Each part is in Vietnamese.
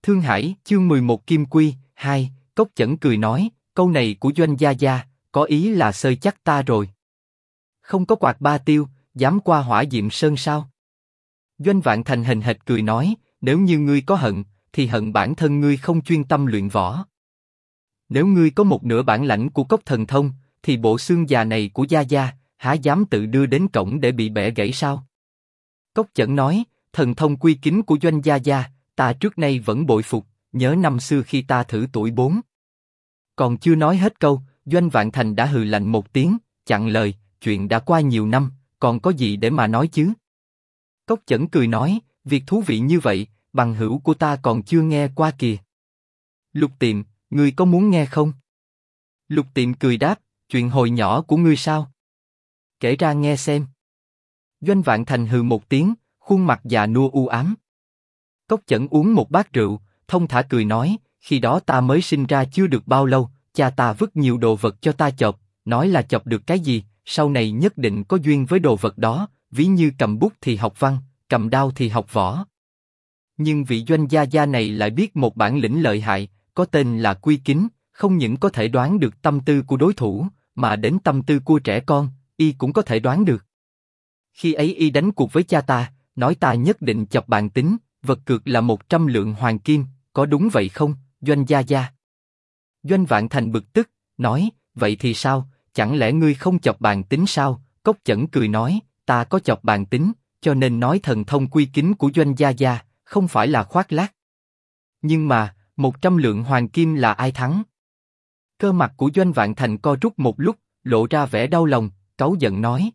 Thương Hải, chương 11 Kim Quy, 2, Cốc Chẩn cười nói, câu này của Doanh gia gia, có ý là xơi chắc ta rồi. Không có quạt ba tiêu, dám qua Hỏa Diệm Sơn sao? Doanh Vạn Thành hềnh hệt cười nói, nếu như ngươi có hận, thì hận bản thân ngươi không chuyên tâm luyện võ. Nếu ngươi có một nửa bản lãnh của Cốc Thần Thông, thì bộ xương già này của gia gia, há dám tự đưa đến cổng để bị bẻ gãy sao? Cốc Chẩn nói, thần thông quy kính của Doanh gia gia, ta trước nay vẫn bội phục, nhớ năm xưa khi ta thử tuổi 4. Còn chưa nói hết câu, Doanh Vạn Thành đã hừ lạnh một tiếng, chặn lời, chuyện đã qua nhiều năm, còn có gì để mà nói chứ? Cốc Chẩn cười nói, việc thú vị như vậy, bằng hữu của ta còn chưa nghe qua kìa. Lục Tiệm, ngươi có muốn nghe không? Lục Tiệm cười đáp, chuyện hồi nhỏ của ngươi sao? Kể ra nghe xem. Doanh Vạn Thành hừ một tiếng, khuôn mặt già nua u ám. Cốc Chẩn uống một bát rượu, thông thả cười nói, khi đó ta mới sinh ra chưa được bao lâu, cha ta vứt nhiều đồ vật cho ta chộp, nói là chộp được cái gì, sau này nhất định có duyên với đồ vật đó, ví như cầm bút thì học văn, cầm đao thì học võ. Nhưng vị Doanh gia gia này lại biết một bản lĩnh lợi hại, có tên là Quy Kính, không những có thể đoán được tâm tư của đối thủ, mà đến tâm tư của trẻ con, y cũng có thể đoán được. Khi ấy y đánh cuộc với cha ta, nói ta nhất định chọc bàn tính, vật cược là 100 lượng hoàng kim, có đúng vậy không, Doanh gia gia? Doanh Vạn Thành bực tức, nói, vậy thì sao, chẳng lẽ ngươi không chọc bàn tính sao? Cốc Chẩn cười nói, ta có chọc bàn tính, cho nên nói thần thông quy kính của Doanh gia gia, không phải là khoác lác. Nhưng mà, 100 lượng hoàng kim là ai thắng? Cơ mặt của Doanh Vạn Thành co rút một lúc, lộ ra vẻ đau lòng, cáu giận nói.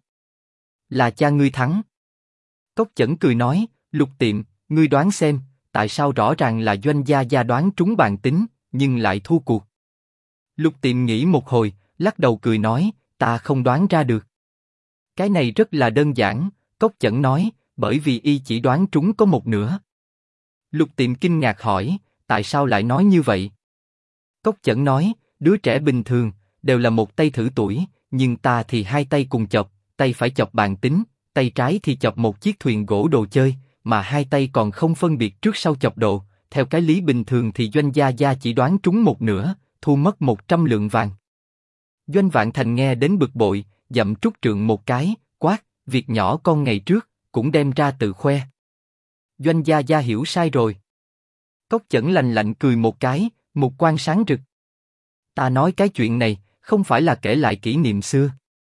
Là cha ngươi thắng. Cốc Chẩn cười nói, Lục Tiệm, ngươi đoán xem, tại sao rõ ràng là Doanh gia gia đoán trúng bàn tính, nhưng lại thua cuộc? Lục Tiệm nghĩ một hồi, lắc đầu cười nói, ta không đoán ra được. Cái này rất là đơn giản, Cốc Chẩn nói, bởi vì y chỉ đoán trúng có một nửa. Lục Tiệm kinh ngạc hỏi, tại sao lại nói như vậy? Cốc Chẩn nói, đứa trẻ bình thường, đều là một tay thử tuổi, nhưng ta thì hai tay cùng chọc, tay phải chọc bàn tính, tay trái thì chọc một chiếc thuyền gỗ đồ chơi, mà hai tay còn không phân biệt trước sau chọc độ. Theo cái lý bình thường thì Doanh gia gia chỉ đoán trúng một nửa, thu mất 100 lượng vàng. Doanh Vạn Thành nghe đến bực bội, dậm trúc trượng một cái, quát, việc nhỏ con ngày trước, cũng đem ra tự khoe. Doanh gia gia hiểu sai rồi. Cốc Chẩn lạnh lạnh cười một cái, một quan sáng rực. Ta nói cái chuyện này, không phải là kể lại kỷ niệm xưa,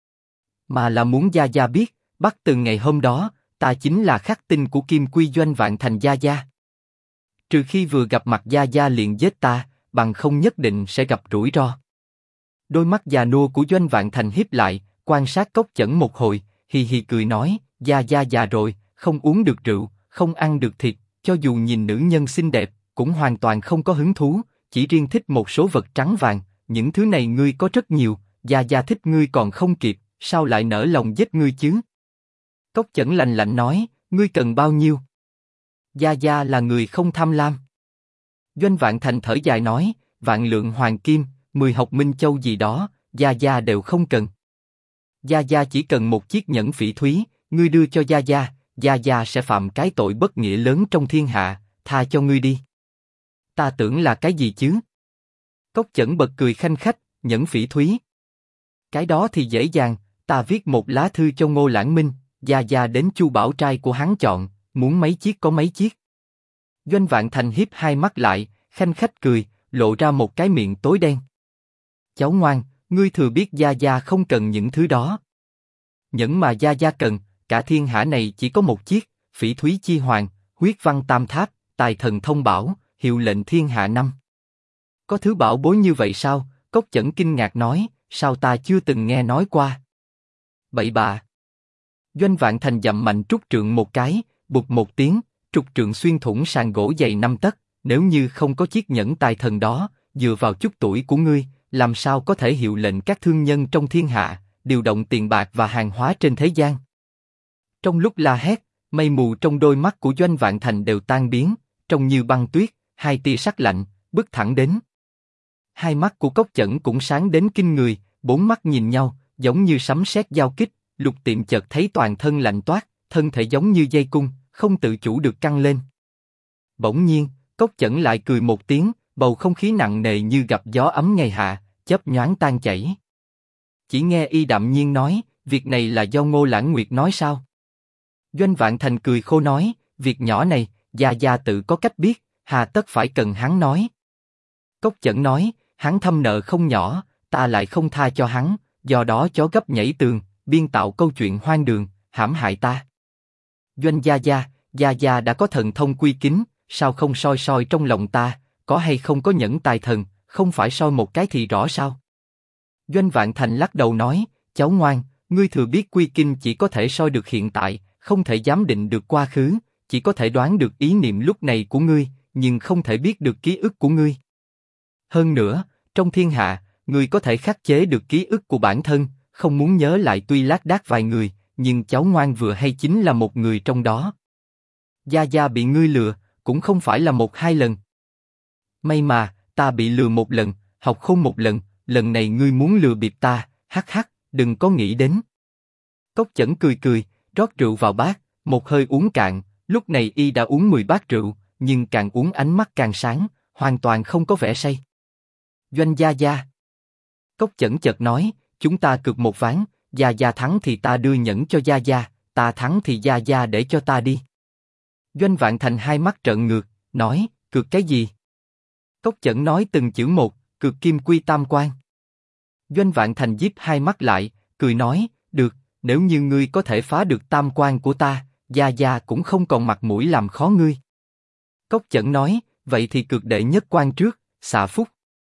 mà là muốn gia gia biết, bắt từ ngày hôm đó, ta chính là khắc tinh của Kim Quy Doanh Vạn Thành gia gia. Trừ khi vừa gặp mặt gia gia liền giết ta, bằng không nhất định sẽ gặp rủi ro. Đôi mắt già nua của Doanh Vạn Thành híp lại, quan sát Cốc Chẩn một hồi, hì hì cười nói, gia gia già rồi, không uống được rượu, không ăn được thịt, cho dù nhìn nữ nhân xinh đẹp, cũng hoàn toàn không có hứng thú, chỉ riêng thích một số vật trắng vàng, những thứ này ngươi có rất nhiều, gia gia thích ngươi còn không kịp, sao lại nỡ lòng giết ngươi chứ? Cốc Chẩn lạnh lạnh nói, ngươi cần bao nhiêu? Gia gia là người không tham lam. Doanh Vạn Thành thở dài nói, vạn lượng hoàng kim, 10 học minh châu gì đó, gia gia đều không cần. Gia gia chỉ cần một chiếc nhẫn phỉ thúy, ngươi đưa cho gia gia sẽ phạm cái tội bất nghĩa lớn trong thiên hạ, tha cho ngươi đi. Ta tưởng là cái gì chứ? Cốc Chẩn bật cười khanh khách, nhẫn phỉ thúy. Cái đó thì dễ dàng, ta viết một lá thư cho Ngô Lãng Minh, gia gia đến Chu Bảo trai của hắn chọn, muốn mấy chiếc có mấy chiếc. Doanh Vạn Thành híp hai mắt lại, khanh khách cười, lộ ra một cái miệng tối đen. Cháu ngoan, ngươi thừa biết gia gia không cần những thứ đó. Nhẫn mà gia gia cần, cả thiên hạ này chỉ có một chiếc, phỉ thúy chi hoàng, huyết văn tam tháp, tài thần thông bảo, hiệu lệnh thiên hạ năm. Có thứ bảo bối như vậy sao? Cốc Chẩn kinh ngạc nói, sao ta chưa từng nghe nói qua? Bậy bạ. Doanh Vạn Thành dậm mạnh trúc trượng một cái, bụt một tiếng, trục trượng xuyên thủng sàn gỗ dày 5 tấc. Nếu như không có chiếc nhẫn tài thần đó, dựa vào chút tuổi của ngươi, làm sao có thể hiệu lệnh các thương nhân trong thiên hạ, điều động tiền bạc và hàng hóa trên thế gian? Trong lúc la hét, mây mù trong đôi mắt của Doanh Vạn Thành đều tan biến, trông như băng tuyết, hai tia sắc lạnh, bước thẳng đến. Hai mắt của Cốc Chẩn cũng sáng đến kinh người, bốn mắt nhìn nhau, giống như sấm sét giao kích. Lục Tiệm chợt thấy toàn thân lạnh toát, thân thể giống như dây cung, không tự chủ được căng lên. Bỗng nhiên, Cốc Chẩn lại cười một tiếng, bầu không khí nặng nề như gặp gió ấm ngày hạ, chớp nhoáng tan chảy. Chỉ nghe y đạm nhiên nói, việc này là do Ngô Lãng Nguyệt nói sao? Doanh Vạn Thành cười khô nói, việc nhỏ này, Gia Gia tự có cách biết, hà tất phải cần hắn nói. Cốc Chẩn nói, hắn thâm nợ không nhỏ, ta lại không tha cho hắn, do đó chó gấp nhảy tường, biên tạo câu chuyện hoang đường, hãm hại ta. Doanh Gia Gia đã có thần thông quy kính, sao không soi soi trong lòng ta, có hay không có nhẫn tài thần, không phải soi một cái thì rõ sao? Doanh Vạn Thành lắc đầu nói, cháu ngoan, ngươi thừa biết quy kinh chỉ có thể soi được hiện tại, không thể giám định được quá khứ, chỉ có thể đoán được ý niệm lúc này của ngươi, nhưng không thể biết được ký ức của ngươi. Hơn nữa, trong thiên hạ, ngươi có thể khắc chế được ký ức của bản thân, không muốn nhớ lại tuy lác đác vài người, nhưng cháu ngoan vừa hay chính là một người trong đó. Gia Gia bị ngươi lừa, cũng không phải là một hai lần. May mà, ta bị lừa một lần, học khôn một lần, lần này ngươi muốn lừa bịp ta, hắc hắc, đừng có nghĩ đến. Cốc Chẩn cười cười, rót rượu vào bát, một hơi uống cạn, lúc này y đã uống 10 bát rượu, nhưng càng uống ánh mắt càng sáng, hoàn toàn không có vẻ say. Doanh Gia Gia. Cốc Chẩn chợt nói, chúng ta cược một ván, Gia Gia thắng thì ta đưa nhẫn cho Gia Gia, ta thắng thì Gia Gia để cho ta đi. Doanh Vạn Thành hai mắt trợn ngược, nói, cược cái gì? Cốc Chẩn nói từng chữ một, cược kim quy tam quan. Doanh Vạn Thành díp hai mắt lại, cười nói, được, nếu như ngươi có thể phá được tam quan của ta, Gia Gia cũng không còn mặt mũi làm khó ngươi. Cốc Chẩn nói, vậy thì cược đệ nhất quan trước, xạ phúc.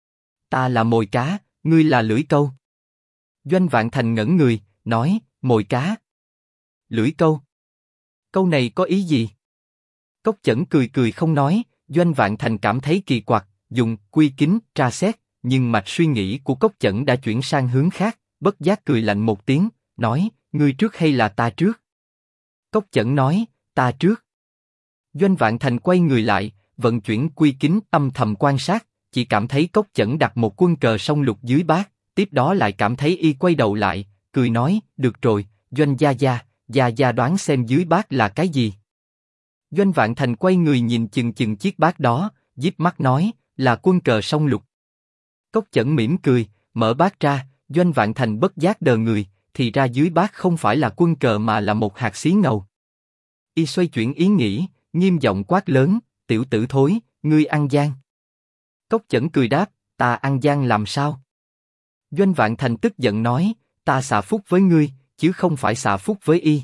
Ta là mồi cá, ngươi là lưỡi câu. Doanh Vạn Thành ngẩn người, nói, mồi cá. Lưỡi câu. Câu này có ý gì? Cốc Chẩn cười cười không nói, Doanh Vạn Thành cảm thấy kỳ quặc, dùng quy kính tra xét, nhưng mạch suy nghĩ của Cốc Chẩn đã chuyển sang hướng khác, bất giác cười lạnh một tiếng, nói, ngươi trước hay là ta trước? Cốc Chẩn nói, ta trước. Doanh Vạn Thành quay người lại, vận chuyển quy kính âm thầm quan sát, chỉ cảm thấy Cốc Chẩn đặt một quân cờ song lục dưới bát, tiếp đó lại cảm thấy y quay đầu lại, cười nói, được rồi, Doanh Gia Gia đoán xem dưới bát là cái gì. Doanh Vạn Thành quay người nhìn chừng chừng chiếc bát đó, díp mắt nói, là quân cờ song lục. Cốc Chẩn mỉm cười, mở bát ra, Doanh Vạn Thành bất giác đờ người, thì ra dưới bát không phải là quân cờ mà là một hạt xí ngầu. Y xoay chuyển ý nghĩ, nghiêm giọng quát lớn, tiểu tử thối, ngươi ăn gian. Cốc Chẩn cười đáp, ta ăn gian làm sao? Doanh Vạn Thành tức giận nói, ta xạ phúc với ngươi, chứ không phải xạ phúc với y.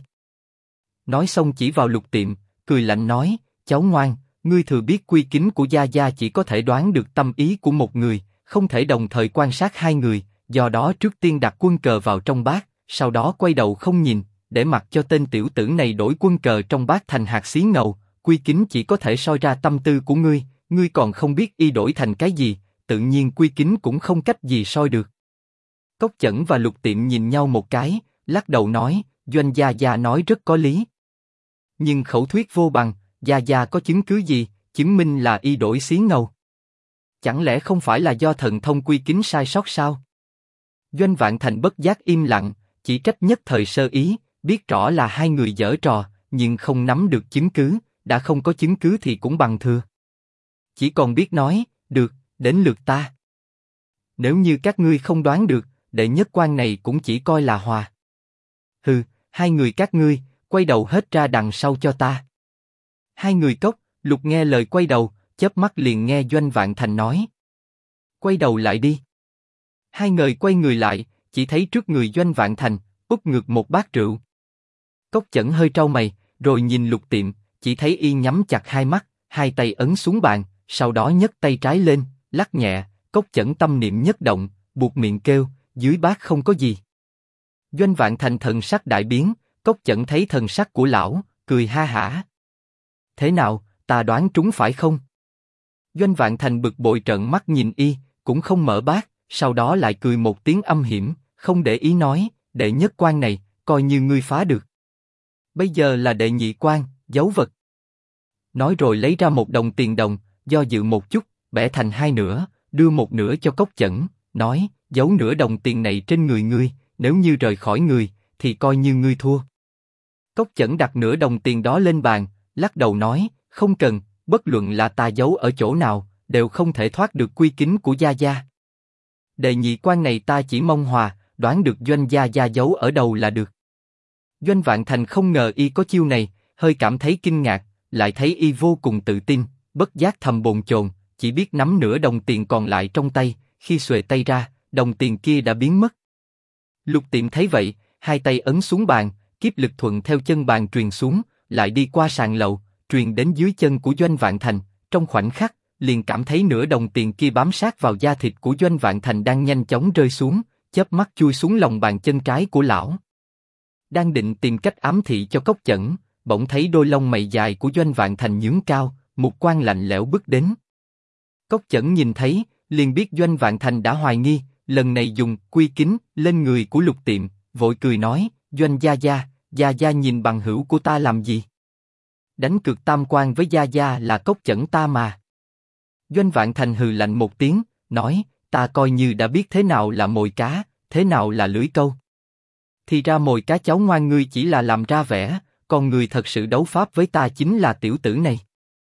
Nói xong chỉ vào Lục Tiệm, cười lạnh nói, cháu ngoan, ngươi thừa biết quy kính của Gia Gia chỉ có thể đoán được tâm ý của một người, không thể đồng thời quan sát hai người, do đó trước tiên đặt quân cờ vào trong bát, sau đó quay đầu không nhìn, để mặc cho tên tiểu tử này đổi quân cờ trong bát thành hạt xí ngầu, quy kính chỉ có thể soi ra tâm tư của ngươi, ngươi còn không biết y đổi thành cái gì, tự nhiên quy kính cũng không cách gì soi được. Cốc Chẩn và Lục Tiệm nhìn nhau một cái, lắc đầu nói, Doanh Gia Gia nói rất có lý. Nhưng khẩu thuyết vô bằng, Gia Gia có chứng cứ gì, chứng minh là y đổi xí ngầu? Chẳng lẽ không phải là do thần thông quy kính sai sót sao? Doanh Vạn Thành bất giác im lặng, chỉ trách nhất thời sơ ý, biết rõ là hai người giở trò, nhưng không nắm được chứng cứ, đã không có chứng cứ thì cũng bằng thừa. Chỉ còn biết nói, được, đến lượt ta. Nếu như các ngươi không đoán được, đệ nhất quan này cũng chỉ coi là hòa. Hừ, hai người các ngươi, quay đầu hết ra đằng sau cho ta. Hai người Cốc, Lục nghe lời quay đầu, chớp mắt liền nghe Doanh Vạn Thành nói. Quay đầu lại đi. Hai người quay người lại, chỉ thấy trước người Doanh Vạn Thành, úp ngược một bát rượu. Cốc Chẩn hơi trao mày, rồi nhìn Lục Tiệm, chỉ thấy y nhắm chặt hai mắt, hai tay ấn xuống bàn, sau đó nhấc tay trái lên, lắc nhẹ, Cốc Chẩn tâm niệm nhất động, buột miệng kêu, dưới bát không có gì. Doanh Vạn Thành thần sắc đại biến, Cốc Chẩn thấy thần sắc của lão, cười ha hả. Thế nào, ta đoán trúng phải không? Doanh Vạn Thành bực bội trợn mắt nhìn y, cũng không mở bát, sau đó lại cười một tiếng âm hiểm, không để ý nói, đệ nhất quan này, coi như ngươi phá được. Bây giờ là đệ nhị quan, dấu vật. Nói rồi lấy ra một đồng tiền đồng, do dự một chút, bẻ thành hai nửa, đưa một nửa cho Cốc Chẩn, nói, giấu nửa đồng tiền này trên người ngươi, nếu như rời khỏi người, thì coi như ngươi thua. Cốc Chẩn đặt nửa đồng tiền đó lên bàn, lắc đầu nói, không cần, bất luận là ta giấu ở chỗ nào, đều không thể thoát được quy kính của Gia Gia. Đệ nhị quan này ta chỉ mong hòa, đoán được Doanh Gia Gia giấu ở đâu là được. Doanh Vạn Thành không ngờ y có chiêu này, hơi cảm thấy kinh ngạc, lại thấy y vô cùng tự tin, bất giác thầm bồn chồn, chỉ biết nắm nửa đồng tiền còn lại trong tay, khi xuề tay ra, đồng tiền kia đã biến mất. Lục Tiệm thấy vậy, hai tay ấn xuống bàn, kiếp lực thuận theo chân bàn truyền xuống, lại đi qua sàn lầu, truyền đến dưới chân của Doanh Vạn Thành, trong khoảnh khắc, liền cảm thấy nửa đồng tiền kia bám sát vào da thịt của Doanh Vạn Thành đang nhanh chóng rơi xuống, chớp mắt chui xuống lòng bàn chân trái của lão. Đang định tìm cách ám thị cho Cốc Chẩn, bỗng thấy đôi lông mày dài của Doanh Vạn Thành nhướng cao, mục quang lạnh lẽo bước đến. Cốc Chẩn nhìn thấy, liền biết Doanh Vạn Thành đã hoài nghi, lần này dùng quy kính lên người của Lục Tiệm, vội cười nói, Doanh Gia Gia, Gia Gia nhìn bằng hữu của ta làm gì? Đánh cược tam quan với Gia Gia là Cốc Chẩn ta mà. Doanh Vạn Thành hừ lạnh một tiếng, nói, ta coi như đã biết thế nào là mồi cá, thế nào là lưỡi câu. Thì ra mồi cá cháu ngoan ngươi chỉ là làm ra vẻ, còn người thật sự đấu pháp với ta chính là tiểu tử này.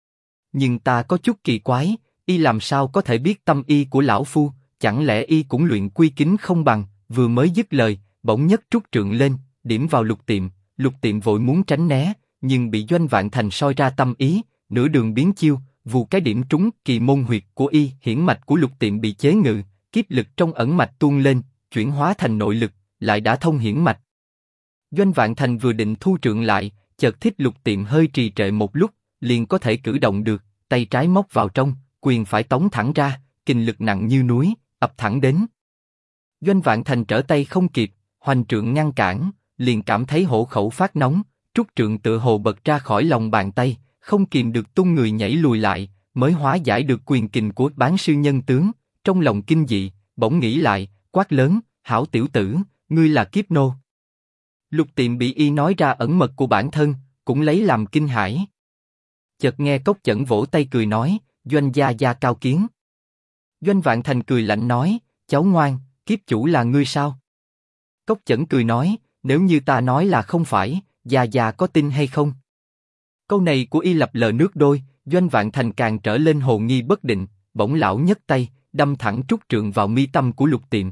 Nhưng ta có chút kỳ quái, y làm sao có thể biết tâm y của lão phu, chẳng lẽ y cũng luyện quy kính không bằng? Vừa mới dứt lời, bỗng nhất trúc trượng lên, điểm vào Lục Tiệm vội muốn tránh né, nhưng bị Doanh Vạn Thành soi ra tâm ý, nửa đường biến chiêu, vù cái điểm trúng kỳ môn huyệt của y, hiển mạch của Lục Tiệm bị chế ngự, kiếp lực trong ẩn mạch tuôn lên, chuyển hóa thành nội lực, lại đã thông hiển mạch. Doanh Vạn Thành vừa định thu trượng lại, chợt thích Lục Tiệm hơi trì trệ một lúc, liền có thể cử động được, tay trái móc vào trong, quyền phải tống thẳng ra, kình lực nặng như núi, ập thẳng đến. Doanh Vạn Thành trở tay không kịp, hoành trượng ngăn cản, liền cảm thấy hổ khẩu phát nóng, trúc trượng tựa hồ bật ra khỏi lòng bàn tay, không kìm được tung người nhảy lùi lại, mới hóa giải được quyền kình của Bán Sư Nhân Tướng, trong lòng kinh dị, bỗng nghĩ lại, quát lớn, hảo tiểu tử, ngươi là kiếp nô. Lục Tiệm bị y nói ra ẩn mật của bản thân, cũng lấy làm kinh hãi. Chợt nghe Cốc Chẩn vỗ tay cười nói, Doanh Gia Gia cao kiến. Doanh Vạn Thành cười lạnh nói, cháu ngoan, kiếp chủ là ngươi sao? Cốc Chẩn cười nói, nếu như ta nói là không phải, Gia Gia có tin hay không? Câu này của y lập lờ nước đôi, Doanh Vạn Thành càng trở lên hồ nghi bất định, bỗng lão nhấc tay, đâm thẳng trúc trượng vào mi tâm của Lục Tiệm.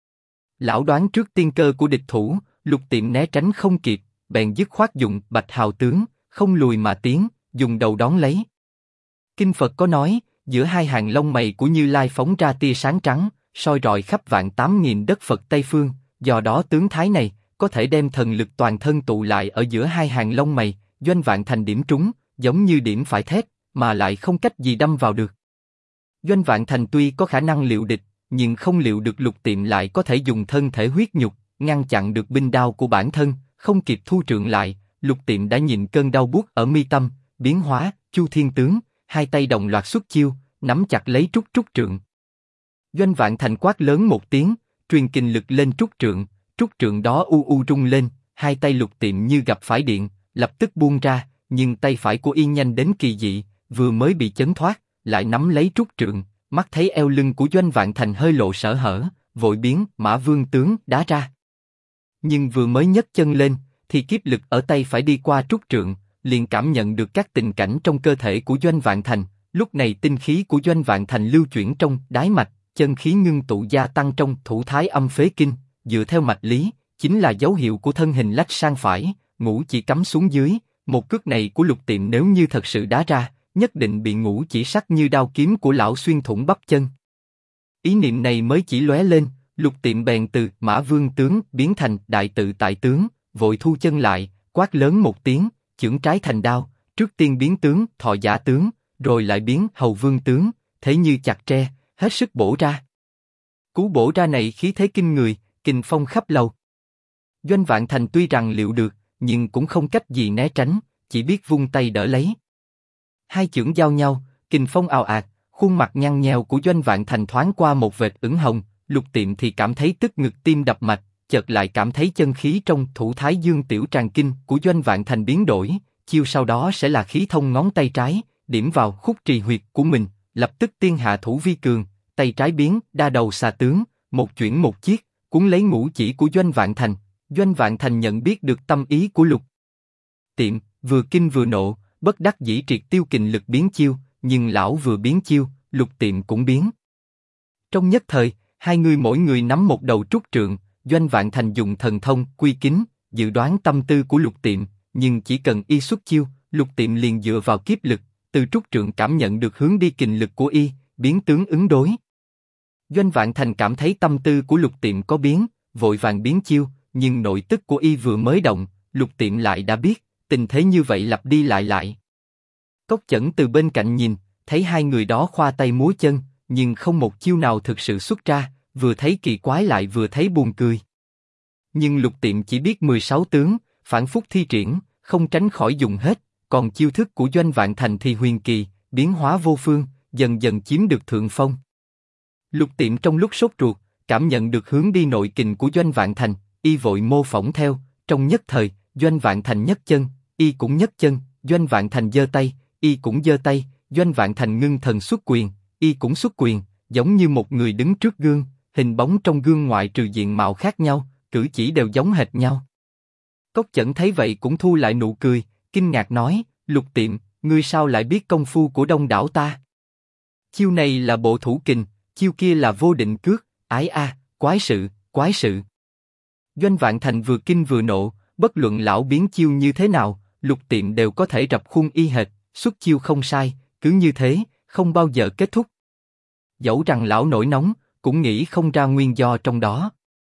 Lão đoán trước tiên cơ của địch thủ, Lục Tiệm né tránh không kịp, bèn dứt khoát dùng Bạch Hào tướng, không lùi mà tiến, dùng đầu đón lấy. Kinh Phật có nói, giữa hai hàng lông mày của Như Lai phóng ra tia sáng trắng, soi rọi khắp vạn 8.000 đất Phật Tây phương, do đó tướng thái này có thể đem thần lực toàn thân tụ lại ở giữa hai hàng lông mày. Doanh Vạn Thành điểm trúng, giống như điểm phải thép, mà lại không cách gì đâm vào được. Doanh Vạn Thành tuy có khả năng liệu địch, nhưng không liệu được Lục Tiệm lại có thể dùng thân thể huyết nhục ngăn chặn được binh đao của bản thân, không kịp thu trượng lại, Lục Tiệm đã nhìn cơn đau buốt ở mi tâm, biến hóa, Chu Thiên tướng, hai tay đồng loạt xuất chiêu, nắm chặt lấy trúc trượng. Doanh Vạn Thành quát lớn một tiếng, truyền kình lực lên trúc trượng đó u rung lên, hai tay Lục Tiệm như gặp phải điện, lập tức buông ra, nhưng tay phải của y nhanh đến kỳ dị, vừa mới bị chấn thoát, lại nắm lấy trúc trượng, mắt thấy eo lưng của Doanh Vạn Thành hơi lộ sở hở, vội biến Mã Vương tướng đá ra. Nhưng vừa mới nhấc chân lên, thì kiếp lực ở tay phải đi qua trúc trượng, liền cảm nhận được các tình cảnh trong cơ thể của Doanh Vạn Thành. Lúc này tinh khí của Doanh Vạn Thành lưu chuyển trong đái mạch, chân khí ngưng tụ gia tăng trong thủ thái âm phế kinh, dựa theo mạch lý, chính là dấu hiệu của thân hình lách sang phải, ngũ chỉ cắm xuống dưới. Một cước này của Lục Tiệm nếu như thật sự đá ra, nhất định bị ngũ chỉ sắc như đao kiếm của lão xuyên thủng bắp chân. Ý niệm này mới chỉ lóe lên, Lục Tiệm bèn từ Mã Vương tướng biến thành Đại Tự Tại tướng, vội thu chân lại, quát lớn một tiếng, chưởng trái thành đao, trước tiên biến tướng Thọ Giả tướng, rồi lại biến Hầu Vương tướng, thế như chặt tre, hết sức bổ ra. Cú bổ ra này khí thế kinh người, kình phong khắp lầu. Doanh Vạn Thành tuy rằng liệu được, nhưng cũng không cách gì né tránh, chỉ biết vung tay đỡ lấy. Hai chưởng giao nhau, kình phong ào ạt, khuôn mặt nhăn nheo của Doanh Vạn Thành thoáng qua một vệt ửng hồng, Lục Tiệm thì cảm thấy tức ngực tim đập mạch, chợt lại cảm thấy chân khí trong thủ thái dương tiểu tràng kinh của Doanh Vạn Thành biến đổi, chiêu sau đó sẽ là khí thông ngón tay trái, điểm vào khúc trì huyệt của mình, lập tức tiên hạ thủ vi cường, tay trái biến đa đầu xà tướng, một chuyển một chiết, cuốn lấy ngũ chỉ của Doanh Vạn Thành. Doanh Vạn Thành nhận biết được tâm ý của Lục Tiệm, vừa kinh vừa nộ, bất đắc dĩ triệt tiêu kình lực biến chiêu, nhưng lão vừa biến chiêu, Lục Tiệm cũng biến. Trong nhất thời, hai người mỗi người nắm một đầu trúc trượng, Doanh Vạn Thành dùng thần thông quy kính, dự đoán tâm tư của Lục Tiệm, nhưng chỉ cần y xuất chiêu, Lục Tiệm liền dựa vào kiếp lực, từ trúc trượng cảm nhận được hướng đi kình lực của y, biến tướng ứng đối. Doanh Vạn Thành cảm thấy tâm tư của Lục Tiệm có biến, vội vàng biến chiêu, nhưng nội tức của y vừa mới động, Lục Tiệm lại đã biết, tình thế như vậy lặp đi lại lại. Cốc Chẩn từ bên cạnh nhìn, thấy hai người đó khoa tay múa chân, nhưng không một chiêu nào thực sự xuất ra, vừa thấy kỳ quái lại vừa thấy buồn cười. Nhưng Lục Tiệm chỉ biết 16 tướng, phản phúc thi triển, không tránh khỏi dùng hết, còn chiêu thức của Doanh Vạn Thành thì huyền kỳ, biến hóa vô phương, dần dần chiếm được thượng phong. Lục Tiệm trong lúc sốt ruột, cảm nhận được hướng đi nội kình của Doanh Vạn Thành, y vội mô phỏng theo, trong nhất thời, Doanh Vạn Thành nhấc chân, y cũng nhấc chân, Doanh Vạn Thành giơ tay, y cũng giơ tay, Doanh Vạn Thành ngưng thần xuất quyền, y cũng xuất quyền, giống như một người đứng trước gương, hình bóng trong gương ngoại trừ diện mạo khác nhau, cử chỉ đều giống hệt nhau. Cốc Chẩn thấy vậy cũng thu lại nụ cười, kinh ngạc nói, Lục Tiệm, ngươi sao lại biết công phu của đông đảo ta? Chiêu này là bộ thủ kình, chiêu kia là vô định cước, ái a, quái sự, quái sự. Doanh Vạn Thành vừa kinh vừa nộ, bất luận lão biến chiêu như thế nào, Lục Tiệm đều có thể rập khuôn y hệt, xuất chiêu không sai, cứ như thế, không bao giờ kết thúc. Dẫu rằng lão nổi nóng, cũng nghĩ không ra nguyên do trong đó.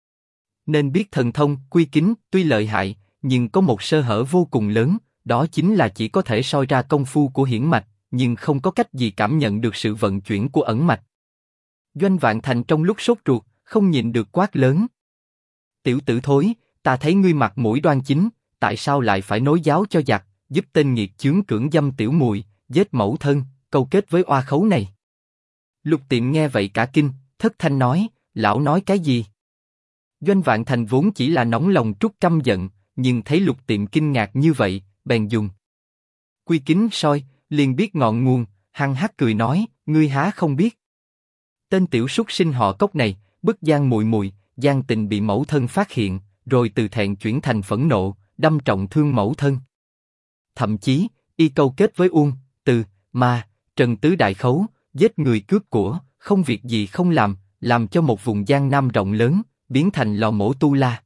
Nên biết thần thông, quy kính, tuy lợi hại, nhưng có một sơ hở vô cùng lớn, đó chính là chỉ có thể soi ra công phu của hiển mạch, nhưng không có cách gì cảm nhận được sự vận chuyển của ẩn mạch. Doanh Vạn Thành trong lúc sốt ruột, không nhịn được quát lớn. Tiểu tử thối, ta thấy ngươi mặt mũi đoan chính, tại sao lại phải nối giáo cho giặc, giúp tên nghiệt chướng cưỡng dâm tiểu mùi, giết mẫu thân, câu kết với oa khấu này? Lục Tiệm nghe vậy cả kinh, thất thanh nói, lão nói cái gì? Doanh Vạn Thành vốn chỉ là nóng lòng trút căm giận, nhưng thấy Lục Tiệm kinh ngạc như vậy, bèn dùng quy kính soi, liền biết ngọn nguồn, hăng hắc cười nói, ngươi há không biết? Tên tiểu súc sinh họ Cốc này, bức Giang muội muội, Giang Tình bị mẫu thân phát hiện, rồi từ thẹn chuyển thành phẫn nộ, đâm trọng thương mẫu thân. Thậm chí, y câu kết với Uông, Từ, Ma, Trần tứ đại khấu, giết người cướp của, không việc gì không làm cho một vùng Giang Nam rộng lớn biến thành lò mổ tu la.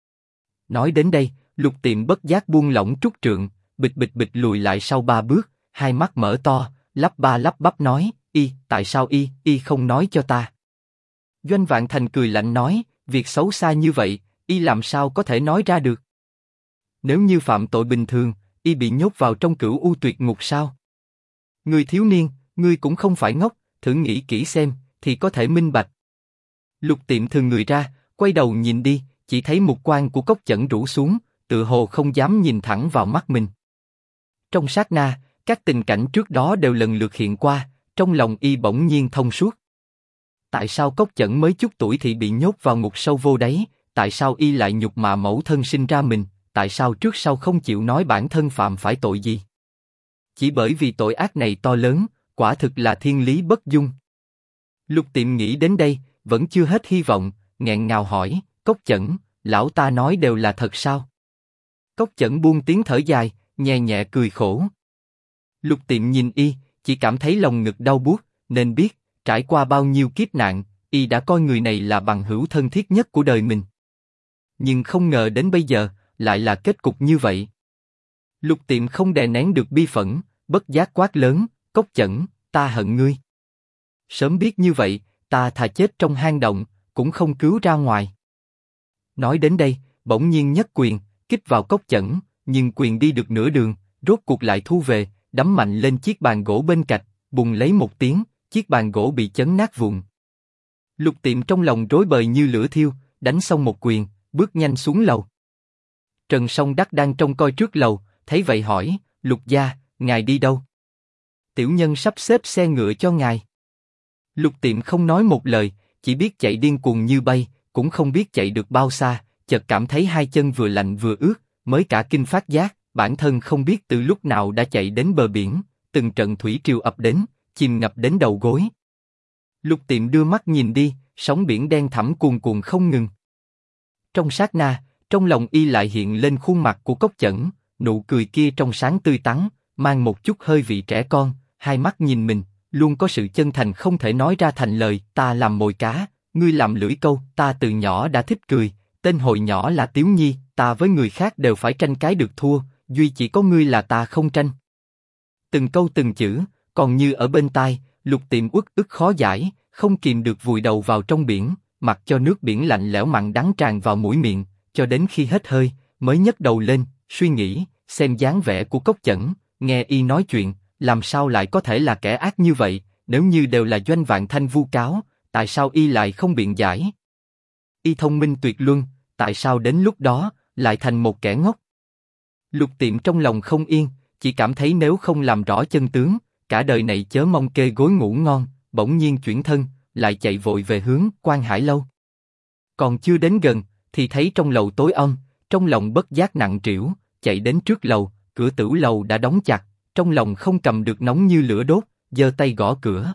Nói đến đây, Lục Tiệm bất giác buông lỏng trúc trượng, bịch bịch bịch lùi lại sau 3 bước, hai mắt mở to, lắp ba lắp bắp nói, tại sao y không nói cho ta? Doanh Vạn Thành cười lạnh nói, việc xấu xa như vậy, y làm sao có thể nói ra được? Nếu như phạm tội bình thường, y bị nhốt vào trong Cửu U Tuyệt Ngục sao? Người thiếu niên, ngươi cũng không phải ngốc, thử nghĩ kỹ xem, thì có thể minh bạch. Lục Tiệm thường người ra, quay đầu nhìn đi, chỉ thấy mục quang của Cốc Chẩn rũ xuống, tựa hồ không dám nhìn thẳng vào mắt mình. Trong sát na, các tình cảnh trước đó đều lần lượt hiện qua, trong lòng y bỗng nhiên thông suốt. Tại sao Cốc Chẩn mới chút tuổi thì bị nhốt vào ngục sâu vô đáy? Tại sao y lại nhục mạ mẫu thân sinh ra mình? Tại sao trước sau không chịu nói bản thân phạm phải tội gì? Chỉ bởi vì tội ác này to lớn, quả thực là thiên lý bất dung. Lục Tiệm nghĩ đến đây, vẫn chưa hết hy vọng, nghẹn ngào hỏi, Cốc Chẩn, lão ta nói đều là thật sao? Cốc Chẩn buông tiếng thở dài, nhẹ nhẹ cười khổ. Lục Tiệm nhìn y, chỉ cảm thấy lòng ngực đau buốt, nên biết, trải qua bao nhiêu kiếp nạn, y đã coi người này là bằng hữu thân thiết nhất của đời mình. Nhưng không ngờ đến bây giờ, lại là kết cục như vậy. Lục Tiệm không đè nén được bi phẫn, bất giác quát lớn, Cốc Chẩn, ta hận ngươi. Sớm biết như vậy, ta thà chết trong hang động, cũng không cứu ra ngoài. Nói đến đây, bỗng nhiên nhất quyền, kích vào Cốc Chẩn, nhưng quyền đi được nửa đường, rốt cuộc lại thu về, đấm mạnh lên chiếc bàn gỗ bên cạnh, bùng lấy một tiếng, chiếc bàn gỗ bị chấn nát vụn. Lục Tiệm trong lòng rối bời như lửa thiêu, đánh xong một quyền, bước nhanh xuống lầu. Trần Song Đắc đang trông coi trước lầu, thấy vậy hỏi, Lục gia, ngài đi đâu? Tiểu nhân sắp xếp xe ngựa cho ngài. Lục Tiệm không nói một lời, chỉ biết chạy điên cuồng như bay, cũng không biết chạy được bao xa, chợt cảm thấy hai chân vừa lạnh vừa ướt, mới cả kinh phát giác, bản thân không biết từ lúc nào đã chạy đến bờ biển, từng trận thủy triều ập đến, chìm ngập đến đầu gối. Lục Tiệm đưa mắt nhìn đi, sóng biển đen thẳm cuồn cuộn không ngừng. Trong sát na, trong lòng y lại hiện lên khuôn mặt của Cốc Chẩn, nụ cười kia trong sáng tươi tắn, mang một chút hơi vị trẻ con, hai mắt nhìn mình, luôn có sự chân thành không thể nói ra thành lời. Ta làm mồi cá, ngươi làm lưỡi câu. Ta từ nhỏ đã thích cười, tên hồi nhỏ là Tiếu Nhi. Ta với người khác đều phải tranh cái được thua, duy chỉ có ngươi là ta không tranh. Từng câu từng chữ, còn như ở bên tai. Lục Tiệm uất ức khó giải, không kìm được vùi đầu vào trong biển, mặc cho nước biển lạnh lẽo mặn đắng tràn vào mũi miệng, cho đến khi hết hơi, mới nhấc đầu lên, suy nghĩ, xem dáng vẻ của Cốc Chẩn, nghe y nói chuyện, làm sao lại có thể là kẻ ác như vậy? Nếu như đều là Doanh Vạn Thanh vu cáo, tại sao y lại không biện giải? Y thông minh tuyệt luân, tại sao đến lúc đó lại thành một kẻ ngốc? Lục Tiệm trong lòng không yên, chỉ cảm thấy nếu không làm rõ chân tướng, cả đời này chớ mong kê gối ngủ ngon. Bỗng nhiên chuyển thân, lại chạy vội về hướng Quan Hải lâu. Còn chưa đến gần, thì thấy trong lầu tối om, trong lòng bất giác nặng trĩu, chạy đến trước lầu, cửa tửu lầu đã đóng chặt, trong lòng không cầm được nóng như lửa đốt, giơ tay gõ cửa.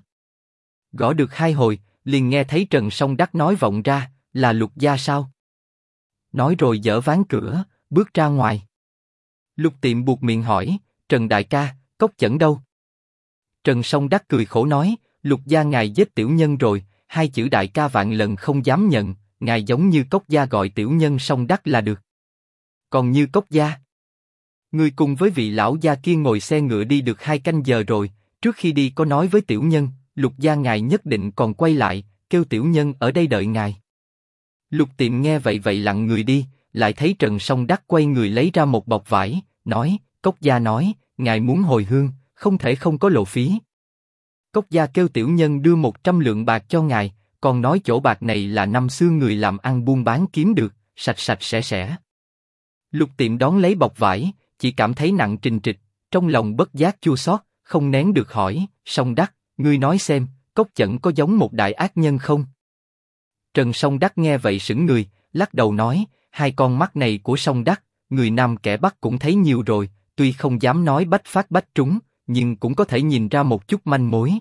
Gõ được 2 hồi, liền nghe thấy Trần Song Đắc nói vọng ra, là Lục gia sao? Nói rồi dở ván cửa, bước ra ngoài. Lục Tiệm buột miệng hỏi, Trần đại ca, Cốc Chẩn đâu? Trần Song Đắc cười khổ nói, Lục gia ngài giết tiểu nhân rồi, 2 chữ đại ca vạn lần không dám nhận, ngài giống như Cốc gia gọi tiểu nhân Song Đắc là được. Còn như Cốc gia, ngươi cùng với vị lão gia kia ngồi xe ngựa đi được 2 canh giờ rồi, trước khi đi có nói với tiểu nhân, Lục gia ngài nhất định còn quay lại, kêu tiểu nhân ở đây đợi ngài. Lục Tiệm nghe vậy lặng người đi, lại thấy Trần Song Đắc quay người lấy ra một bọc vải, nói, Cốc gia nói, ngài muốn hồi hương, không thể không có lộ phí. Cốc gia kêu tiểu nhân đưa 100 lượng bạc cho ngài, còn nói chỗ bạc này là năm xưa người làm ăn buôn bán kiếm được, sạch sạch sẽ. Lục Tiệm đón lấy bọc vải, chỉ cảm thấy nặng trịch trịch, trong lòng bất giác chua xót, không nén được hỏi, Song Đắc, ngươi nói xem, Cốc Chẩn có giống một đại ác nhân không? Trần Song Đắc nghe vậy sững người, lắc đầu nói, 2 con mắt này của Song Đắc, người Nam kẻ Bắc cũng thấy nhiều rồi, tuy không dám nói bách phát bách trúng, nhưng cũng có thể nhìn ra một chút manh mối.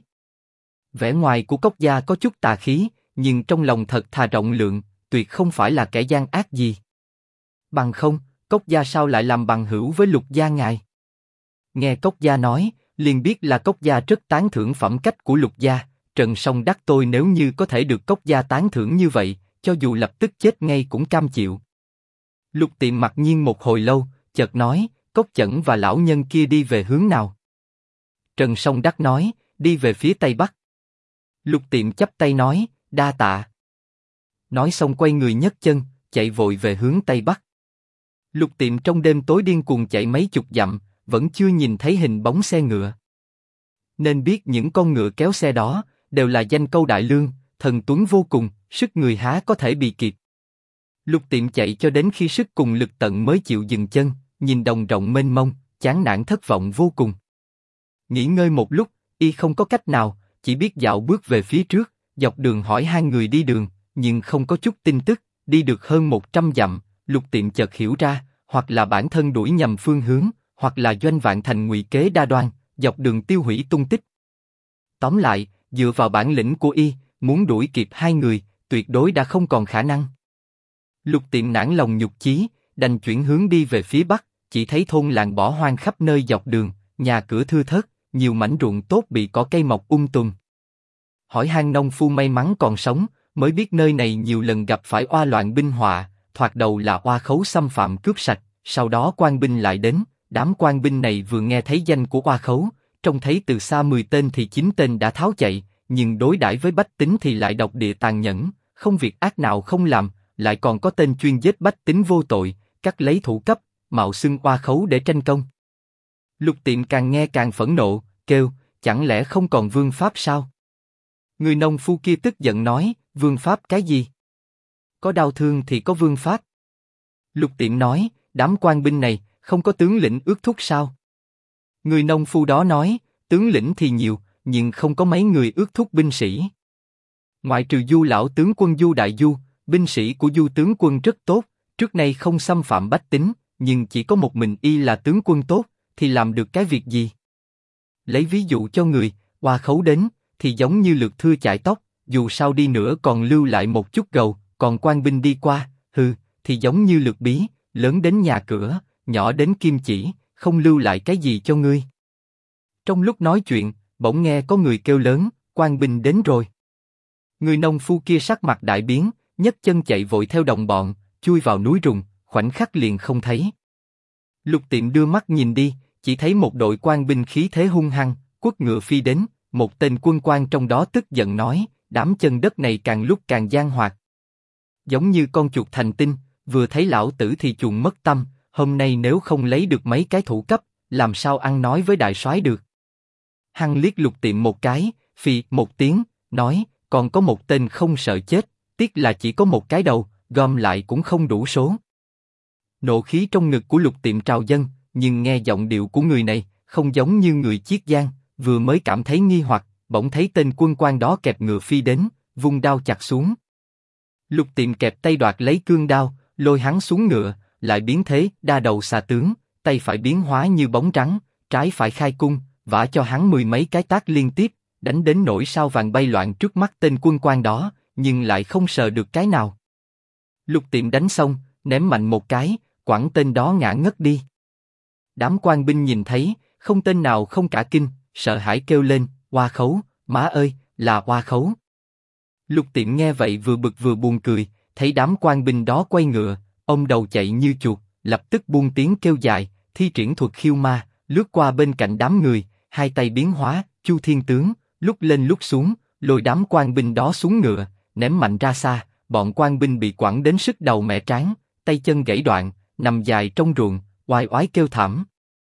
Vẻ ngoài của Cốc gia có chút tà khí, nhưng trong lòng thật thà rộng lượng, tuyệt không phải là kẻ gian ác gì. Bằng không, Cốc gia sao lại làm bằng hữu với Lục gia ngài? Nghe Cốc gia nói, liền biết là Cốc gia rất tán thưởng phẩm cách của Lục gia. Trần Song Đắc tôi nếu như có thể được Cốc gia tán thưởng như vậy, cho dù lập tức chết ngay cũng cam chịu. Lục Tiệm mặc nhiên một hồi lâu, chợt nói, Cốc Chẩn và lão nhân kia đi về hướng nào? Trần Song Đắc nói, đi về phía tây bắc. Lục Tiệm chắp tay nói, đa tạ. Nói xong quay người nhấc chân, chạy vội về hướng tây bắc. Lục Tiệm trong đêm tối điên cuồng chạy mấy chục dặm, vẫn chưa nhìn thấy hình bóng xe ngựa. Nên biết những con ngựa kéo xe đó đều là danh câu đại lương, thần tuấn vô cùng, sức người há có thể bị kịp. Lục Tiệm chạy cho đến khi sức cùng lực tận mới chịu dừng chân, nhìn đồng rộng mênh mông, chán nản thất vọng vô cùng. Nghỉ ngơi một lúc, y không có cách nào, chỉ biết dạo bước về phía trước, dọc đường hỏi 2 người đi đường, nhưng không có chút tin tức. Đi được hơn 100 dặm, Lục Tiệm chợt hiểu ra, hoặc là bản thân đuổi nhầm phương hướng, hoặc là Doanh Vạn Thành ngụy kế đa đoan, dọc đường tiêu hủy tung tích. Tóm lại, dựa vào bản lĩnh của y, muốn đuổi kịp 2 người, tuyệt đối đã không còn khả năng. Lục Tiệm nản lòng nhục chí, đành chuyển hướng đi về phía bắc, chỉ thấy thôn làng bỏ hoang khắp nơi dọc đường, nhà cửa thưa thớt, nhiều mảnh ruộng tốt bị cỏ cây mọc tùm. Hỏi han nông phu may mắn còn sống, mới biết nơi này nhiều lần gặp phải oa loạn binh họa, thoạt đầu là oa khấu xâm phạm cướp sạch, sau đó quan binh lại đến, đám quan binh này vừa nghe thấy danh của oa khấu, trông thấy từ xa 10 tên thì 9 tên đã tháo chạy, nhưng đối đãi với bách tính thì lại độc địa tàn nhẫn, không việc ác nào không làm, lại còn có tên chuyên giết bách tính vô tội, cắt lấy thủ cấp, mạo xưng oa khấu để tranh công. Lục Tiệm càng nghe càng phẫn nộ, kêu, chẳng lẽ không còn vương pháp sao? Người nông phu kia tức giận nói, vương pháp cái gì? Có đau thương thì có vương pháp. Lục Tiệm nói, đám quan binh này, không có tướng lĩnh ước thúc sao? Người nông phu đó nói, tướng lĩnh thì nhiều, nhưng không có mấy người ước thúc binh sĩ. Ngoại trừ Du lão tướng quân Du Đại Du, binh sĩ của Du tướng quân rất tốt, trước nay không xâm phạm bách tính, nhưng chỉ có một mình y là tướng quân tốt, thì làm được cái việc gì? Lấy ví dụ cho người, oa khấu đến, thì giống như lược thưa chải tóc, dù sao đi nữa còn lưu lại một chút gầu, còn quan binh đi qua, thì giống như lược bí, lớn đến nhà cửa, nhỏ đến kim chỉ, không lưu lại cái gì cho ngươi. Trong lúc nói chuyện, bỗng nghe có người kêu lớn, quan binh đến rồi. Người nông phu kia sắc mặt đại biến, nhấc chân chạy vội theo đồng bọn, chui vào núi rừng, khoảnh khắc liền không thấy. Lục Tiệm đưa mắt nhìn đi, chỉ thấy một đội quan binh khí thế hung hăng, quất ngựa phi đến, một tên quân quan trong đó tức giận nói, đám chân đất này càng lúc càng gian hoạt. Giống như con chuột thành tinh, vừa thấy lão tử thì chuồn mất tâm, hôm nay nếu không lấy được mấy cái thủ cấp, làm sao ăn nói với đại soái được. Hắn liếc Lục Tiệm một cái, phì một tiếng, nói, còn có một tên không sợ chết, tiếc là chỉ có một cái đầu, gom lại cũng không đủ số. Nộ khí trong ngực của Lục Tiệm trào dâng, nhưng nghe giọng điệu của người này, không giống như người Chiết Giang, vừa mới cảm thấy nghi hoặc, bỗng thấy tên quân quan đó kẹp ngựa phi đến, vung đao chặt xuống. Lục Tiệm kẹp tay đoạt lấy cương đao, lôi hắn xuống ngựa, lại biến thế, đa đầu xà tướng, tay phải biến hóa như bóng trắng, trái phải khai cung, vả cho hắn mười mấy cái tát liên tiếp, đánh đến nỗi sao vàng bay loạn trước mắt tên quân quan đó, nhưng lại không sờ được cái nào. Lục Tiệm đánh xong, ném mạnh một cái, quẳng tên đó ngã ngất đi. Đám quan binh nhìn thấy, không tên nào không cả kinh, sợ hãi kêu lên, Oa Khấu, má ơi, là Oa Khấu. Lục Tiệm nghe vậy vừa bực vừa buồn cười, thấy đám quan binh đó quay ngựa, ông đầu chạy như chuột, lập tức buông tiếng kêu dài, thi triển thuật khiêu ma, lướt qua bên cạnh đám người, hai tay biến hóa, Chu Thiên Tướng, lúc lên lúc xuống, lôi đám quan binh đó xuống ngựa, ném mạnh ra xa, bọn quan binh bị quẳng đến sứt đầu mẻ trán, tay chân gãy đoạn, nằm dài trong ruộng, oai oái kêu thảm.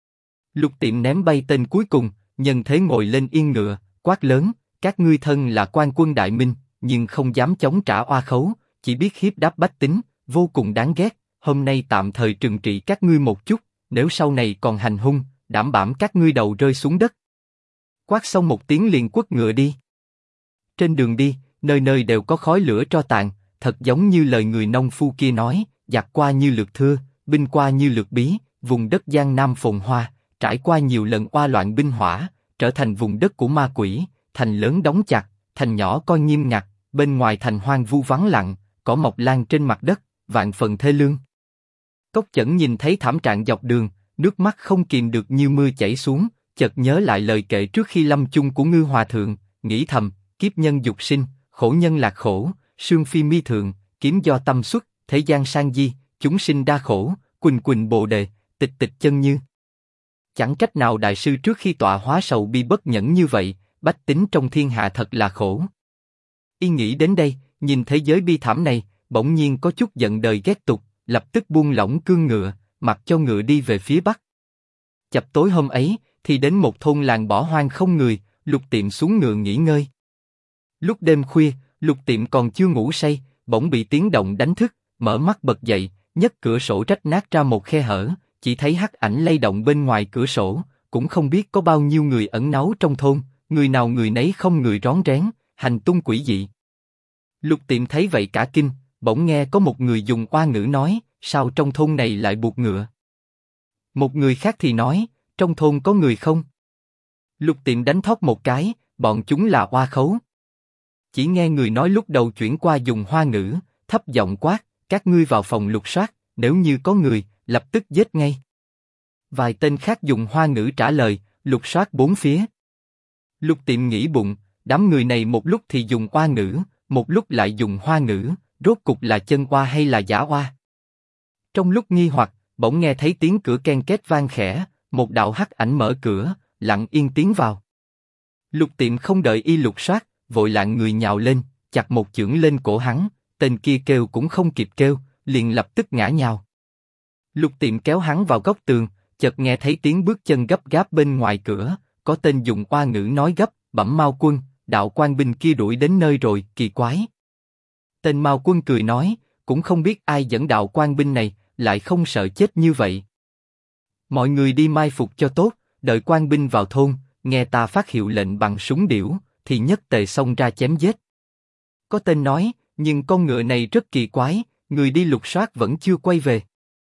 Lục Tiệm ném bay tên cuối cùng, nhân thế ngồi lên yên ngựa, quát lớn, các ngươi thân là quan quân đại minh, nhưng không dám chống trả Oa Khấu, chỉ biết hiếp đáp bách tính, vô cùng đáng ghét. Hôm nay tạm thời trừng trị các ngươi một chút, nếu sau này còn hành hung, đảm bảo các ngươi đầu rơi xuống đất. Quát xong một tiếng liền quất ngựa đi. Trên đường đi, nơi nơi đều có khói lửa tro tàn, thật giống như lời người nông phu kia nói, giặc qua như lượt thưa, binh qua như lượt bí, vùng đất Giang Nam phồn hoa, trải qua nhiều lần oa loạn binh hỏa, trở thành vùng đất của ma quỷ, thành lớn đóng chặt, thành nhỏ coi nghiêm ngặt, bên ngoài thành hoang vu vắng lặng, cỏ mọc lan trên mặt đất, vạn phần thê lương. Cốc Chẩn nhìn thấy thảm trạng dọc đường, nước mắt không kìm được như mưa chảy xuống, chợt nhớ lại lời kệ trước khi lâm chung của Ngư Hòa Thượng, nghĩ thầm, kiếp nhân dục sinh, khổ nhân lạc khổ, sương phi mi thượng, kiếm do tâm xuất, thế gian sang di, chúng sinh đa khổ, quỳnh quỳnh bồ đề, tịch tịch chân như. Chẳng trách nào đại sư trước khi tọa hóa sầu bi bất nhẫn như vậy, bách tính trong thiên hạ thật là khổ. Y nghĩ đến đây, nhìn thế giới bi thảm này, bỗng nhiên có chút giận đời ghét tục, lập tức buông lỏng cương ngựa, mặc cho ngựa đi về phía bắc. Chập tối hôm ấy, thì đến một thôn làng bỏ hoang không người, Lục Tiệm xuống ngựa nghỉ ngơi. Lúc đêm khuya, Lục Tiệm còn chưa ngủ say, bỗng bị tiếng động đánh thức, mở mắt bật dậy, nhấc cửa sổ rách nát ra một khe hở, chỉ thấy hắc ảnh lay động bên ngoài cửa sổ, cũng không biết có bao nhiêu người ẩn náu trong thôn, người nào người nấy không người rón rén, hành tung quỷ dị. Lục Tiệm thấy vậy cả kinh, bỗng nghe có một người dùng oa ngữ nói, sao trong thôn này lại buộc ngựa? Một người khác thì nói, trong thôn có người không? Lục Tiệm đánh thót một cái, bọn chúng là Oa Khấu. Chỉ nghe người nói lúc đầu chuyển qua dùng hoa ngữ, thấp giọng quát, các ngươi vào phòng lục soát, nếu như có người, lập tức giết ngay. Vài tên khác dùng hoa ngữ trả lời, lục soát bốn phía. Lục Tiệm nghĩ bụng, đám người này một lúc thì dùng oa ngữ, một lúc lại dùng hoa ngữ, rốt cục là chân oa hay là giả oa? Trong lúc nghi hoặc, bỗng nghe thấy tiếng cửa ken két vang khẽ, một đạo hắc ảnh mở cửa, lặng yên tiến vào. Lục Tiệm không đợi y lục soát, vội lạng người nhào lên, chặt một chưởng lên cổ hắn, tên kia kêu cũng không kịp kêu, liền lập tức ngã nhào. Lục Tiệm kéo hắn vào góc tường, chợt nghe thấy tiếng bước chân gấp gáp bên ngoài cửa, có tên dùng oa ngữ nói gấp, bẩm Mao Quân, đạo quan binh kia đuổi đến nơi rồi, kỳ quái. Tên Mao Quân cười nói, cũng không biết ai dẫn đạo quan binh này, lại không sợ chết như vậy. Mọi người đi mai phục cho tốt, đợi quan binh vào thôn, nghe ta phát hiệu lệnh bằng súng điểu, thì nhất tề xông ra chém giết. Có tên nói, nhưng con ngựa này rất kỳ quái, người đi lục soát vẫn chưa quay về.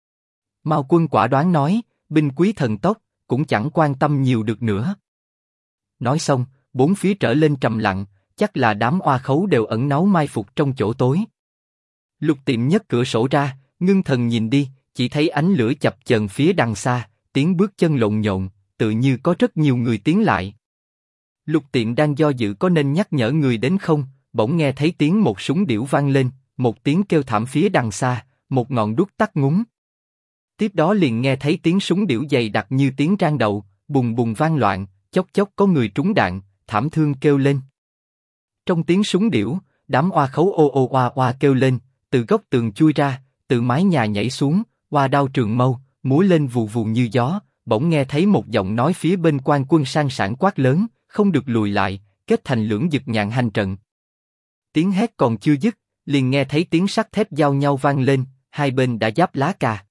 Mao Quân quả đoán nói, binh quý thần tốc, cũng chẳng quan tâm nhiều được nữa. Nói xong, bốn phía trở lên trầm lặng, chắc là đám Oa Khấu đều ẩn náu mai phục trong chỗ tối. Lục Tiệm nhấc cửa sổ ra, ngưng thần nhìn đi, chỉ thấy ánh lửa chập chờn phía đằng xa, tiếng bước chân lộn nhộn, tự như có rất nhiều người tiến lại. Lục Tiện đang do dự có nên nhắc nhở người đến không, bỗng nghe thấy tiếng một súng điểu vang lên, một tiếng kêu thảm phía đằng xa, một ngọn đuốc tắt ngúm. Tiếp đó liền nghe thấy tiếng súng điểu dày đặc như tiếng rang đậu, bùng bùng vang loạn, chốc chốc có người trúng đạn, thảm thương kêu lên. Trong tiếng súng điểu, đám oa khấu ô ô oa oa kêu lên, từ góc tường chui ra, từ mái nhà nhảy xuống, oa đao trường mâu, múa lên vù vù như gió. Bỗng nghe thấy một giọng nói phía bên quan quân sang sảng quát lớn, không được lùi lại, kết thành lưỡng dực nhạn hành trận. Tiếng hét còn chưa dứt, liền nghe thấy tiếng sắt thép giao nhau vang lên, hai bên đã giáp lá cà.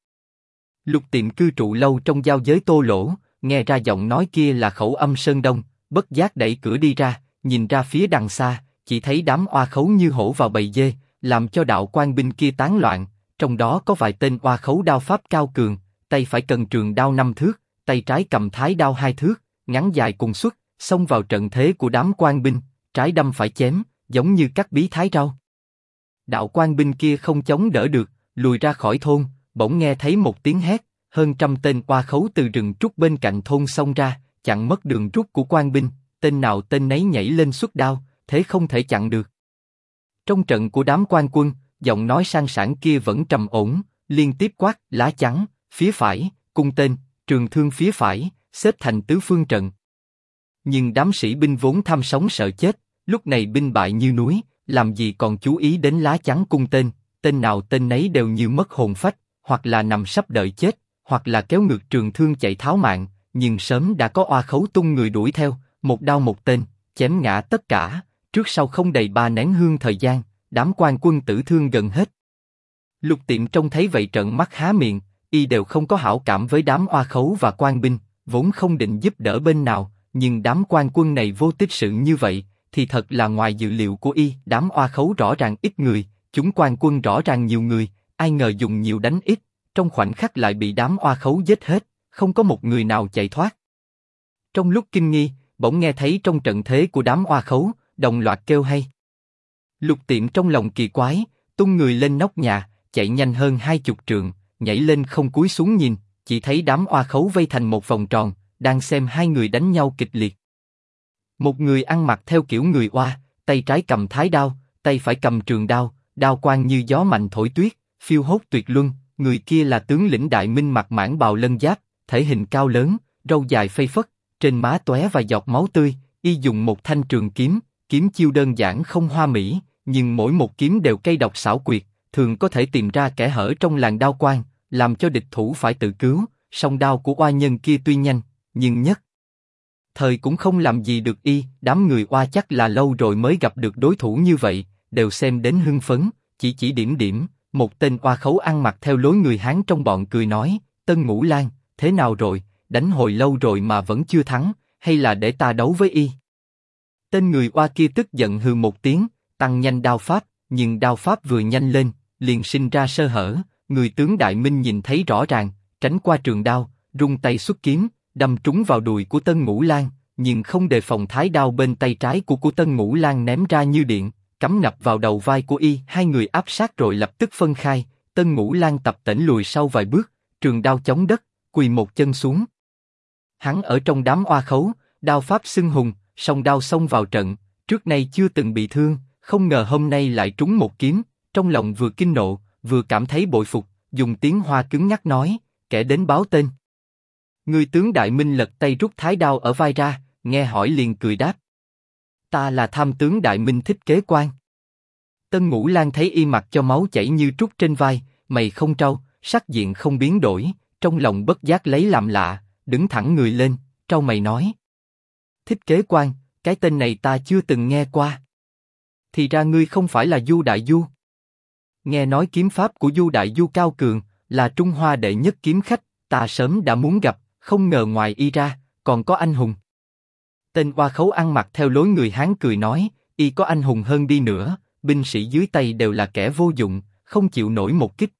Lục Tiệm cư trụ lâu trong giao giới Tô Lỗ, nghe ra giọng nói kia là khẩu âm Sơn Đông, bất giác đẩy cửa đi ra, nhìn ra phía đằng xa, chỉ thấy đám oa khấu như hổ vào bầy dê, làm cho đạo quan binh kia tán loạn, trong đó có vài tên oa khấu đao pháp cao cường, tay phải cầm trường đao 5 thước, tay trái cầm thái đao 2 thước, ngắn dài cùng xuất, xông vào trận thế của đám quan binh, trái đâm phải chém, giống như cắt bí thái rau. Đạo quan binh kia không chống đỡ được, lùi ra khỏi thôn, bỗng nghe thấy một tiếng hét, hơn trăm tên oa khấu từ rừng trúc bên cạnh thôn xông ra, chặn mất đường rút của quan binh, tên nào tên nấy nhảy lên xuất đao, thế không thể chặn được. Trong trận của đám quan quân, giọng nói sang sảng kia vẫn trầm ổn, liên tiếp quát, lá chắn, phía phải, cung tên, trường thương phía phải, xếp thành tứ phương trận. Nhưng đám sĩ binh vốn tham sống sợ chết, lúc này binh bại như núi, làm gì còn chú ý đến lá chắn cung tên nào tên nấy đều như mất hồn phách, hoặc là nằm sắp đợi chết, hoặc là kéo ngược trường thương chạy tháo mạng, nhưng sớm đã có oa khấu tung người đuổi theo, một đao một tên, chém ngã tất cả, trước sau không đầy 3 nén hương thời gian, đám quan quân tử thương gần hết. Lục Tiệm trông thấy vậy trợn mắt há miệng, y đều không có hảo cảm với đám oa khấu và quan binh, vốn không định giúp đỡ bên nào, nhưng đám quan quân này vô tích sự như vậy, thì thật là ngoài dự liệu của y. Đám oa khấu rõ ràng ít người, chúng quan quân rõ ràng nhiều người, ai ngờ dùng nhiều đánh ít, trong khoảnh khắc lại bị đám oa khấu giết hết, không có một người nào chạy thoát. Trong lúc kinh nghi, bỗng nghe thấy trong trận thế của đám oa khấu, đồng loạt kêu hay. Lục Tiệm trong lòng kỳ quái, tung người lên nóc nhà, chạy nhanh hơn 20 trượng, nhảy lên không cúi xuống nhìn, chỉ thấy đám oa khấu vây thành một vòng tròn, đang xem hai người đánh nhau kịch liệt. Một người ăn mặc theo kiểu người oa, tay trái cầm thái đao, tay phải cầm trường đao, đao quang như gió mạnh thổi tuyết, phiêu hốt tuyệt luân. Người kia là tướng lĩnh Đại Minh mặc mãng bào lân giáp, thể hình cao lớn, râu dài phây phất, trên má tóe vài giọt máu tươi. Y dùng một thanh trường kiếm, kiếm chiêu đơn giản không hoa mỹ, nhưng mỗi một kiếm đều cay độc xảo quyệt, thường có thể tìm ra kẽ hở trong làn đao quang, làm cho địch thủ phải tự cứu. Song đao của oa nhân kia tuy nhanh, nhưng nhất thời cũng không làm gì được y. Đám người oa chắc là lâu rồi mới gặp được đối thủ như vậy, đều xem đến hưng phấn, chỉ điểm. Một tên oa khấu ăn mặc theo lối người Hán trong bọn cười nói, Tân Ngũ Lang, thế nào rồi, đánh hồi lâu rồi mà vẫn chưa thắng, hay là để ta đấu với y? Tên người oa kia tức giận hừ một tiếng, tăng nhanh đao pháp, nhưng đao pháp vừa nhanh lên, liền sinh ra sơ hở. Người tướng Đại Minh nhìn thấy rõ ràng, tránh qua trường đao, rung tay xuất kiếm, đâm trúng vào đùi của Tân Ngũ Lang, nhưng không đề phòng thái đao bên tay trái của Tân Ngũ Lang ném ra như điện, cắm ngập vào đầu vai của y. Hai người áp sát rồi lập tức phân khai. Tân Ngũ Lang tập tễnh lùi sau vài bước, trường đao chống đất, quỳ một chân xuống. Hắn ở trong đám oa khấu, đao pháp xưng hùng, song đao xông vào trận, trước nay chưa từng bị thương, không ngờ hôm nay lại trúng một kiếm. Trong lòng vừa kinh nộ, vừa cảm thấy bội phục, dùng tiếng Hoa cứng nhắc nói, kẻ đến báo tên. Người tướng Đại Minh lật tay rút thái đao ở vai ra, nghe hỏi liền cười đáp, ta là tham tướng Đại Minh Thích Kế Quan. Tân Ngũ Lang thấy y mặc cho máu chảy như trút trên vai, mày không trao, sắc diện không biến đổi, trong lòng bất giác lấy làm lạ, đứng thẳng người lên, trao mày nói, Thích Kế Quan, cái tên này ta chưa từng nghe qua. Thì ra ngươi không phải là Du Đại Du. Nghe nói kiếm pháp của Du Đại Du cao cường, là Trung Hoa đệ nhất kiếm khách, ta sớm đã muốn gặp, không ngờ ngoài y ra, còn có anh hùng. Tên oa khấu ăn mặc theo lối người Hán cười nói, y có anh hùng hơn đi nữa, binh sĩ dưới tay đều là kẻ vô dụng, không chịu nổi một kích.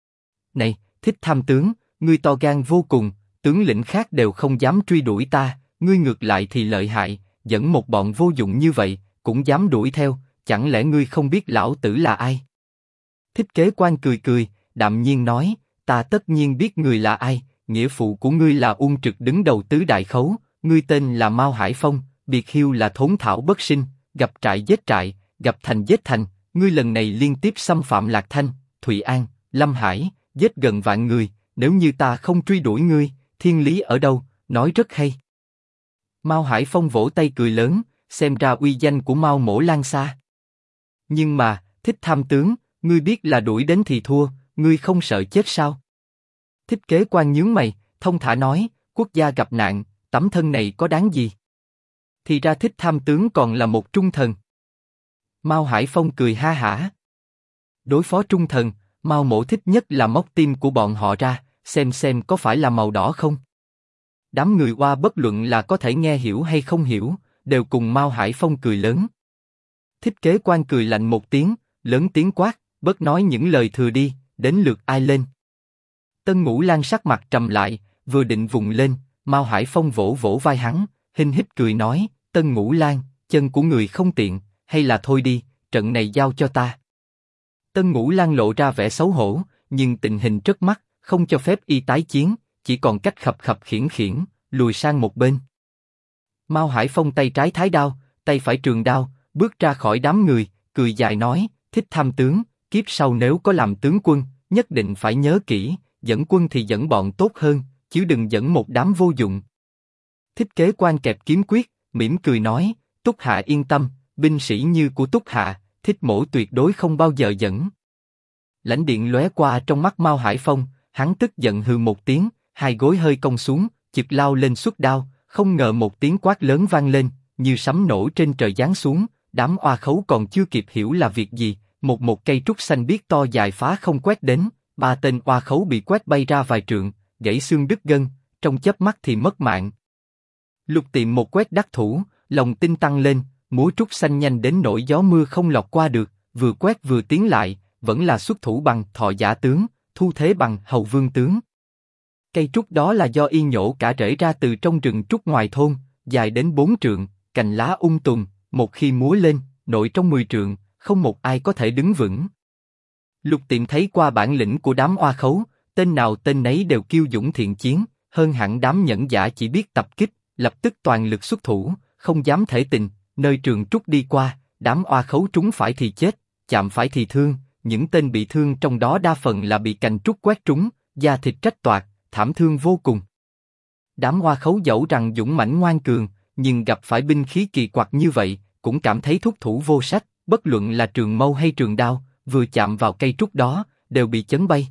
Này, Thích tham tướng, ngươi to gan vô cùng, tướng lĩnh khác đều không dám truy đuổi ta, ngươi ngược lại thì lợi hại, dẫn một bọn vô dụng như vậy, cũng dám đuổi theo, chẳng lẽ ngươi không biết lão tử là ai? Thích Kế Quan cười, đạm nhiên nói, ta tất nhiên biết người là ai, nghĩa phụ của ngươi là Uông Trực đứng đầu tứ đại khấu, ngươi tên là Mao Hải Phong, biệt hiu là thốn thảo bất sinh, gặp trại giết trại, gặp thành giết thành, ngươi lần này liên tiếp xâm phạm Lạc Thanh, Thụy An, Lâm Hải, giết gần vạn người, nếu như ta không truy đuổi ngươi, thiên lý ở đâu, nói rất hay. Mao Hải Phong vỗ tay cười lớn, xem ra uy danh của Mao Mỗ lan xa. Nhưng mà, Thích Tham tướng, ngươi biết là đuổi đến thì thua, ngươi không sợ chết sao? Thích Kế Quan nhướng mày, thông thả nói, quốc gia gặp nạn, tấm thân này có đáng gì? Thì ra Thích Tham tướng còn là một trung thần. Mao Hải Phong cười ha hả. Đối phó trung thần, Mao Mỗ thích nhất là móc tim của bọn họ ra, xem có phải là màu đỏ không? Đám người Hoa bất luận là có thể nghe hiểu hay không hiểu, đều cùng Mao Hải Phong cười lớn. Thích Kế Quan cười lạnh một tiếng, lớn tiếng quát, bớt nói những lời thừa đi, đến lượt ai lên. Tân Ngũ Lan sắc mặt trầm lại, vừa định vùng lên, Mao Hải Phong vỗ vỗ vai hắn, hinh hít cười nói, Tân Ngũ Lan, chân của người không tiện, hay là thôi đi, trận này giao cho ta. Tân Ngũ Lan lộ ra vẻ xấu hổ, nhưng tình hình trước mắt, không cho phép y tái chiến, chỉ còn cách khập khập khiễng khiễng, lùi sang một bên. Mao Hải Phong tay trái thái đao, tay phải trường đao, bước ra khỏi đám người, cười dài nói, Thích Tham tướng, kiếp sau nếu có làm tướng quân, nhất định phải nhớ kỹ, dẫn quân thì dẫn bọn tốt hơn, chứ đừng dẫn một đám vô dụng. Thích Kế Quan kẹp kiếm quyết, mỉm cười nói, Túc Hạ yên tâm, binh sĩ như của Túc Hạ, Thích Mỗ tuyệt đối không bao giờ dẫn. Lãnh điện lóe qua trong mắt Mao Hải Phong, hắn tức giận hừ một tiếng, hai gối hơi cong xuống, chực lao lên xuất đao, không ngờ một tiếng quát lớn vang lên, như sấm nổ trên trời giáng xuống, đám oa khấu còn chưa kịp hiểu là việc gì, một cây trúc xanh biếc to dài phá không quét đến, ba tên oa khấu bị quét bay ra vài trượng, gãy xương đứt gân, trong chớp mắt thì mất mạng. Lục Tiệm một quét đắc thủ, lòng tin tăng lên, múa trúc xanh nhanh đến nỗi gió mưa không lọt qua được, vừa quét vừa tiến lại, vẫn là xuất thủ bằng Thọ Giả tướng, thu thế bằng Hầu Vương tướng. Cây trúc đó là do y nhổ cả rễ ra từ trong rừng trúc ngoài thôn, dài đến 4 trượng, cành lá tùm, một khi múa lên, nội trong 10 trượng, không một ai có thể đứng vững. Lục Tiệm thấy qua bản lĩnh của đám oa khấu, tên nào tên nấy đều kiêu dũng thiện chiến, hơn hẳn đám nhẫn giả chỉ biết tập kích, lập tức toàn lực xuất thủ, không dám thể tình, nơi trường trúc đi qua, đám oa khấu trúng phải thì chết, chạm phải thì thương, những tên bị thương trong đó đa phần là bị cành trúc quét trúng, da thịt rách toạc, thảm thương vô cùng. Đám oa khấu dẫu rằng dũng mãnh ngoan cường, nhưng gặp phải binh khí kỳ quặc như vậy, cũng cảm thấy thúc thủ vô sách, bất luận là trường mâu hay trường đao, vừa chạm vào cây trúc đó, đều bị chấn bay.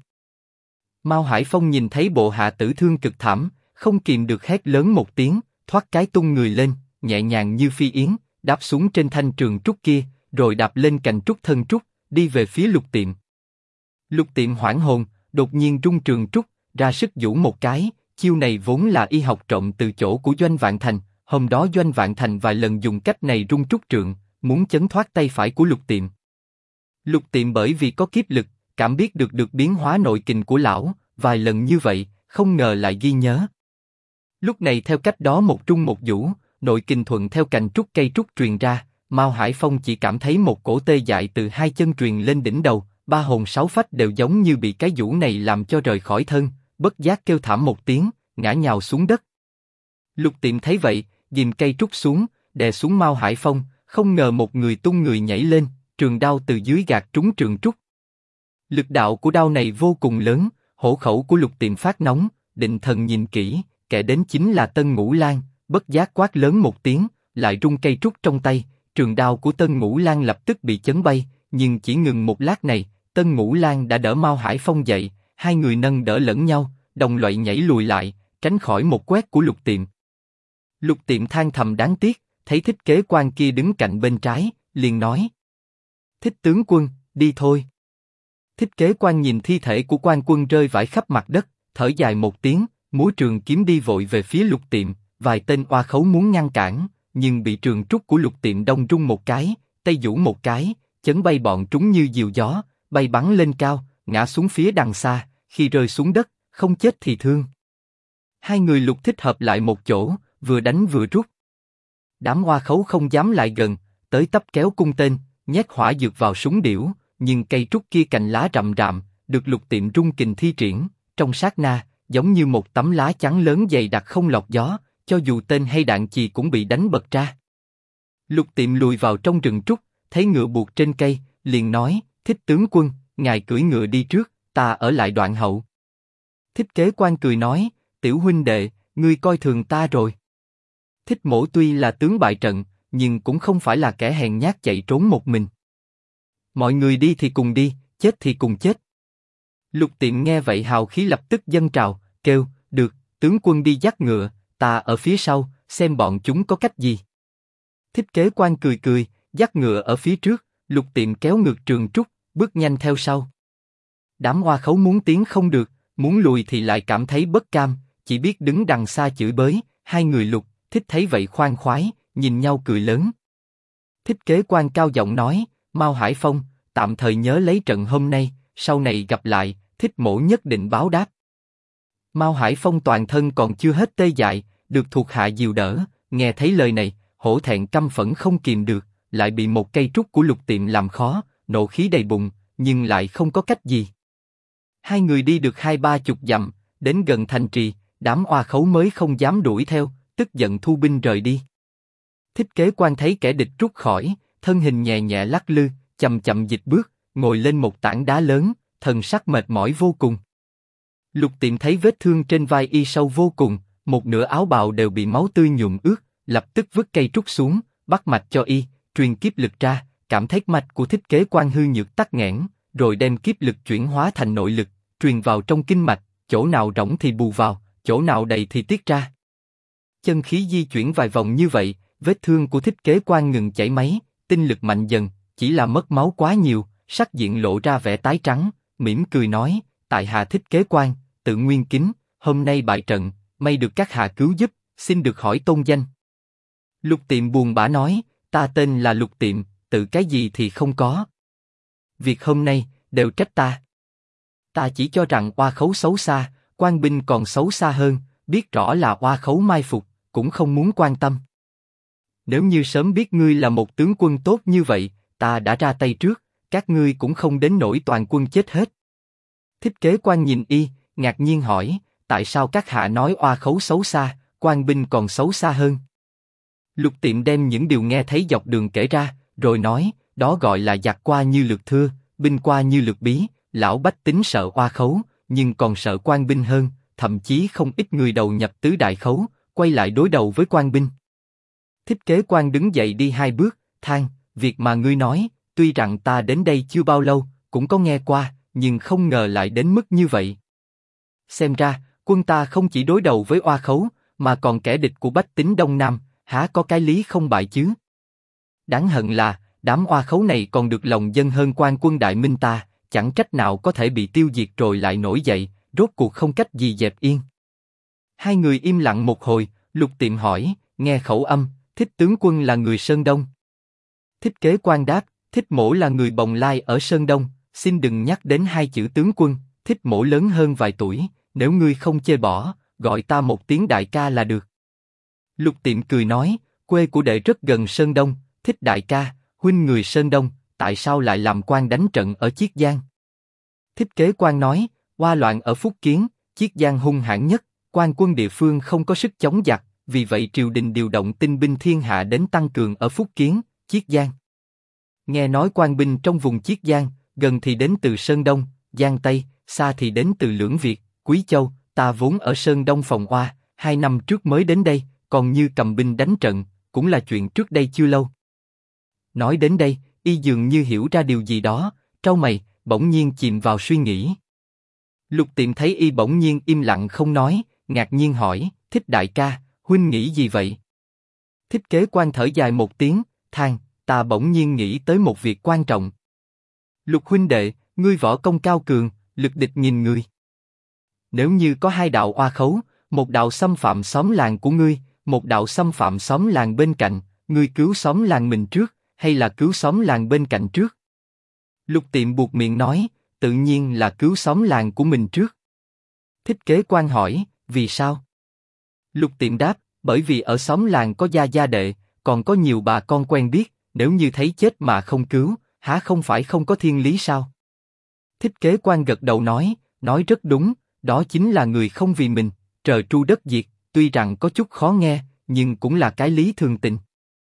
Mao Hải Phong nhìn thấy bộ hạ tử thương cực thảm, không kìm được hét lớn một tiếng, thoát cái tung người lên, nhẹ nhàng như phi yến, đáp xuống trên thanh trường trúc kia, rồi đạp lên cành trúc thân trúc, đi về phía Lục Tiệm. Lục Tiệm hoảng hồn, đột nhiên rung trường trúc, ra sức giũ một cái, chiêu này vốn là y học trộm từ chỗ của Doanh Vạn Thành, hôm đó Doanh Vạn Thành vài lần dùng cách này rung trúc trượng, muốn chấn thoát tay phải của Lục Tiệm. Lục Tiệm bởi vì có kiếp lực, cảm biết được biến hóa nội kình của lão, vài lần như vậy, không ngờ lại ghi nhớ. Lúc này theo cách đó một trung một vũ, nội kình thuận theo cành trúc cây trúc truyền ra, Mao Hải Phong chỉ cảm thấy một cổ tê dại từ hai chân truyền lên đỉnh đầu, ba hồn sáu phách đều giống như bị cái vũ này làm cho rời khỏi thân, bất giác kêu thảm một tiếng, ngã nhào xuống đất. Lục Tiệm thấy vậy, ghim cây trúc xuống, đè xuống Mao Hải Phong, không ngờ một người tung người nhảy lên, trường đao từ dưới gạt trúng trường trúc. Lực đạo của đao này vô cùng lớn, hổ khẩu của Lục Tiệm phát nóng, định thần nhìn kỹ, kẻ đến chính là Tân Ngũ Lan, bất giác quát lớn một tiếng, lại rung cây trúc trong tay, trường đao của Tân Ngũ Lan lập tức bị chấn bay, nhưng chỉ ngừng một lát này, Tân Ngũ Lan đã đỡ Mao Hải Phong dậy, hai người nâng đỡ lẫn nhau, đồng loại nhảy lùi lại, tránh khỏi một quét của Lục Tiệm. Lục Tiệm than thầm đáng tiếc, thấy Thích Kế Quan kia đứng cạnh bên trái, liền nói: Thích tướng quân, đi thôi. Thích Kế Quan nhìn thi thể của quan quân rơi vãi khắp mặt đất, thở dài một tiếng, múa trường kiếm đi vội về phía Lục Tiệm, vài tên oa khấu muốn ngăn cản, nhưng bị trường trúc của Lục Tiệm đông rung một cái, tay vũ một cái, chấn bay bọn chúng như diều gió, bay bắn lên cao, ngã xuống phía đằng xa, khi rơi xuống đất, không chết thì thương. Hai người Lục Thích hợp lại một chỗ, vừa đánh vừa rút. Đám oa khấu không dám lại gần, tới tấp kéo cung tên, nhét hỏa dược vào súng điểu, nhưng cây trúc kia cành lá rậm rạm, được Lục Tiệm rung kình thi triển, trong sát na, giống như một tấm lá chắn lớn dày đặc không lọt gió, cho dù tên hay đạn chì cũng bị đánh bật ra. Lục Tiệm lùi vào trong rừng trúc, thấy ngựa buộc trên cây, liền nói, Thích tướng quân, ngài cưỡi ngựa đi trước, ta ở lại đoạn hậu. Thích Kế Quan cười nói, tiểu huynh đệ, ngươi coi thường ta rồi. Thích Mỗ tuy là tướng bại trận, nhưng cũng không phải là kẻ hèn nhát chạy trốn một mình. Mọi người đi thì cùng đi, chết thì cùng chết. Lục Tiệm nghe vậy hào khí lập tức dâng trào, kêu, được, tướng quân đi dắt ngựa, ta ở phía sau, xem bọn chúng có cách gì. Thích Kế Quan cười cười, dắt ngựa ở phía trước, Lục Tiệm kéo ngược trường trúc, bước nhanh theo sau. Đám hoa khấu muốn tiến không được, muốn lùi thì lại cảm thấy bất cam, chỉ biết đứng đằng xa chửi bới. Hai người Lục, Thích thấy vậy khoan khoái, nhìn nhau cười lớn. Thích Kế Quan cao giọng nói, Mao Hải Phong, tạm thời nhớ lấy trận hôm nay, sau này gặp lại, Thích Mỗ nhất định báo đáp. Mao Hải Phong toàn thân còn chưa hết tê dại, được thuộc hạ dìu đỡ, nghe thấy lời này, hổ thẹn căm phẫn không kìm được, lại bị một cây trúc của Lục Tiệm làm khó, nộ khí đầy bụng, nhưng lại không có cách gì. Hai người đi được 20-30 dặm, đến gần thành trì, đám oa khấu mới không dám đuổi theo, tức giận thu binh rời đi. Thích Kế Quan thấy kẻ địch rút khỏi, thân hình nhẹ nhẹ lắc lư, chậm chậm dịch bước, ngồi lên một tảng đá lớn, thần sắc mệt mỏi vô cùng. Lục Tiệm thấy vết thương trên vai y sâu vô cùng, một nửa áo bào đều bị máu tươi nhuộm ướt, lập tức vứt cây trúc xuống, bắt mạch cho y, truyền kiếp lực ra, cảm thấy mạch của Thích Kế Quan hư nhược tắc nghẽn, rồi đem kiếp lực chuyển hóa thành nội lực, truyền vào trong kinh mạch, chỗ nào rỗng thì bù vào, chỗ nào đầy thì tiết ra. Chân khí di chuyển vài vòng như vậy, vết thương của Thích Kế Quan ngừng chảy máy, tinh lực mạnh dần, chỉ là mất máu quá nhiều, sắc diện lộ ra vẻ tái trắng, mỉm cười nói, tại hạ Thích Kế Quan, tự nguyên kính, hôm nay bại trận, may được các hạ cứu giúp, xin được hỏi tôn danh. Lục Tiệm buồn bã nói, ta tên là Lục Tiệm, tự cái gì thì không có. Việc hôm nay, đều trách ta. Ta chỉ cho rằng oa khấu xấu xa, quan binh còn xấu xa hơn, biết rõ là oa khấu mai phục, cũng không muốn quan tâm. Nếu như sớm biết ngươi là một tướng quân tốt như vậy, ta đã ra tay trước, các ngươi cũng không đến nỗi toàn quân chết hết. Thích Kế Quan nhìn y, ngạc nhiên hỏi, tại sao các hạ nói oa khấu xấu xa, quan binh còn xấu xa hơn? Lục Tiệm đem những điều nghe thấy dọc đường kể ra, rồi nói, đó gọi là giặc qua như lược thưa, binh qua như lược bí, lão bách tính sợ oa khấu, nhưng còn sợ quan binh hơn, thậm chí không ít người đầu nhập tứ đại khấu, quay lại đối đầu với quan binh. Thích Kế Quan đứng dậy đi 2 bước, than, việc mà ngươi nói, tuy rằng ta đến đây chưa bao lâu, cũng có nghe qua, nhưng không ngờ lại đến mức như vậy. Xem ra, quân ta không chỉ đối đầu với oa khấu, mà còn kẻ địch của bách tính Đông Nam, há có cái lý không bại chứ? Đáng hận là, đám oa khấu này còn được lòng dân hơn quan quân Đại Minh ta, chẳng trách nào có thể bị tiêu diệt rồi lại nổi dậy, rốt cuộc không cách gì dẹp yên. Hai người im lặng một hồi, Lục Tiệm hỏi, nghe khẩu âm, Thích tướng quân là người Sơn Đông. Thích Kế Quan đáp, Thích Mỗ là người Bồng Lai ở Sơn Đông, xin đừng nhắc đến hai chữ tướng quân, Thích Mỗ lớn hơn vài tuổi, nếu ngươi không chê bỏ, gọi ta một tiếng đại ca là được. Lục Tiệm cười nói, quê của đệ rất gần Sơn Đông, Thích đại ca, huynh người Sơn Đông, tại sao lại làm quan đánh trận ở Chiết Giang? Thích Kế Quan nói, oa loạn ở Phúc Kiến, Chiết Giang hung hãn nhất, quan quân địa phương không có sức chống giặc, vì vậy triều đình điều động tinh binh thiên hạ đến tăng cường ở Phúc Kiến, Chiết Giang. Nghe nói quan binh trong vùng Chiết Giang, gần thì đến từ Sơn Đông, Giang Tây, xa thì đến từ Lưỡng Việt, Quý Châu, ta vốn ở Sơn Đông phòng oa, 2 năm trước mới đến đây, còn như cầm binh đánh trận, cũng là chuyện trước đây chưa lâu. Nói đến đây, y dường như hiểu ra điều gì đó, trao mày, bỗng nhiên chìm vào suy nghĩ. Lục Tiệm thấy y bỗng nhiên im lặng không nói, ngạc nhiên hỏi, Thích đại ca, huynh nghĩ gì vậy? Thích Kế Quan thở dài một tiếng, than, ta bỗng nhiên nghĩ tới một việc quan trọng. Lục huynh đệ, ngươi võ công cao cường, lực địch nghìn người. Nếu như có 2 đạo oa khấu, một đạo xâm phạm xóm làng của ngươi, một đạo xâm phạm xóm làng bên cạnh, ngươi cứu xóm làng mình trước, hay là cứu xóm làng bên cạnh trước? Lục Tiệm buột miệng nói, tự nhiên là cứu xóm làng của mình trước. Thích Kế Quan hỏi, vì sao? Lục Tiệm đáp, bởi vì ở xóm làng có gia gia đệ, còn có nhiều bà con quen biết, nếu như thấy chết mà không cứu, há không phải không có thiên lý sao? Thích Kế Quan gật đầu nói rất đúng, đó chính là người không vì mình, trời tru đất diệt, tuy rằng có chút khó nghe, nhưng cũng là cái lý thường tình.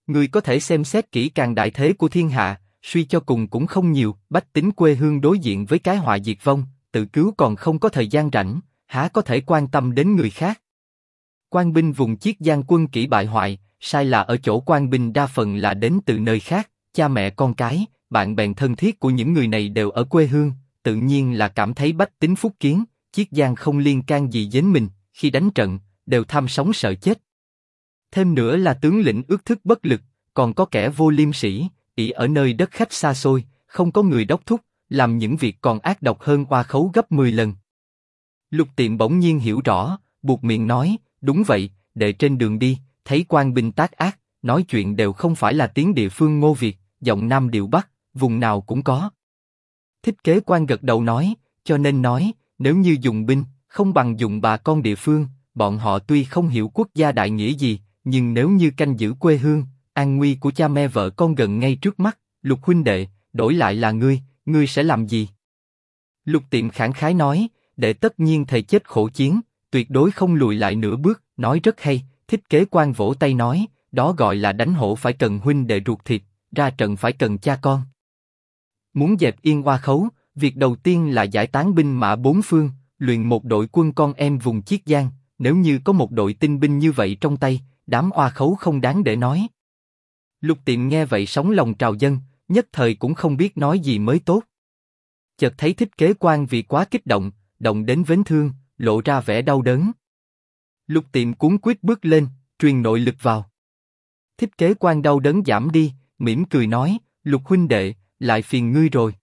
Người có thể xem xét kỹ càng đại thế của thiên hạ, suy cho cùng cũng không nhiều, bách tính quê hương đối diện với cái họa diệt vong, tự cứu còn không có thời gian rảnh, há có thể quan tâm đến người khác. Quan binh vùng Chiết Giang quân kỹ bại hoại, sai là ở chỗ quan binh đa phần là đến từ nơi khác, cha mẹ con cái, bạn bè thân thiết của những người này đều ở quê hương, tự nhiên là cảm thấy bách tính phúc kiến, Chiết Giang không liên can gì đến mình, khi đánh trận, đều tham sống sợ chết. Thêm nữa là tướng lĩnh ước thức bất lực, còn có kẻ vô liêm sỉ, ỷ ở nơi đất khách xa xôi, không có người đốc thúc, làm những việc còn ác độc hơn oa khấu gấp 10 lần. Lục Tiệm bỗng nhiên hiểu rõ, buột miệng nói, đúng vậy, đệ trên đường đi, thấy quan binh tác ác, nói chuyện đều không phải là tiếng địa phương Ngô Việt, giọng Nam điệu Bắc, vùng nào cũng có. Thích Kế Quan gật đầu nói, cho nên nói, nếu như dùng binh, không bằng dùng bà con địa phương, bọn họ tuy không hiểu quốc gia đại nghĩa gì, nhưng nếu như canh giữ quê hương, an nguy của cha mẹ vợ con gần ngay trước mắt, Lục huynh đệ, đổi lại là ngươi sẽ làm gì? Lục Tiệm khẳng khái nói, đệ tất nhiên thề chết khổ chiến, tuyệt đối không lùi lại nửa bước, nói rất hay. Thích Kế Quan vỗ tay nói, đó gọi là đánh hổ phải cần huynh đệ ruột thịt, ra trận phải cần cha con. Muốn dẹp yên oa khấu, việc đầu tiên là giải tán binh mã bốn phương, luyện một đội quân con em vùng Chiết Giang. Nếu như có một đội tinh binh như vậy trong tay, đám oa khấu không đáng để nói. Lục Tiệm nghe vậy sóng lòng trào dâng, nhất thời cũng không biết nói gì mới tốt. Chợt thấy Thích Kế Quan vì quá kích động, động đến vết thương, lộ ra vẻ đau đớn. Lục Tiệm cuống quýt bước lên, truyền nội lực vào. Thích Kế Quan đau đớn giảm đi, mỉm cười nói, Lục huynh đệ, lại phiền ngươi rồi.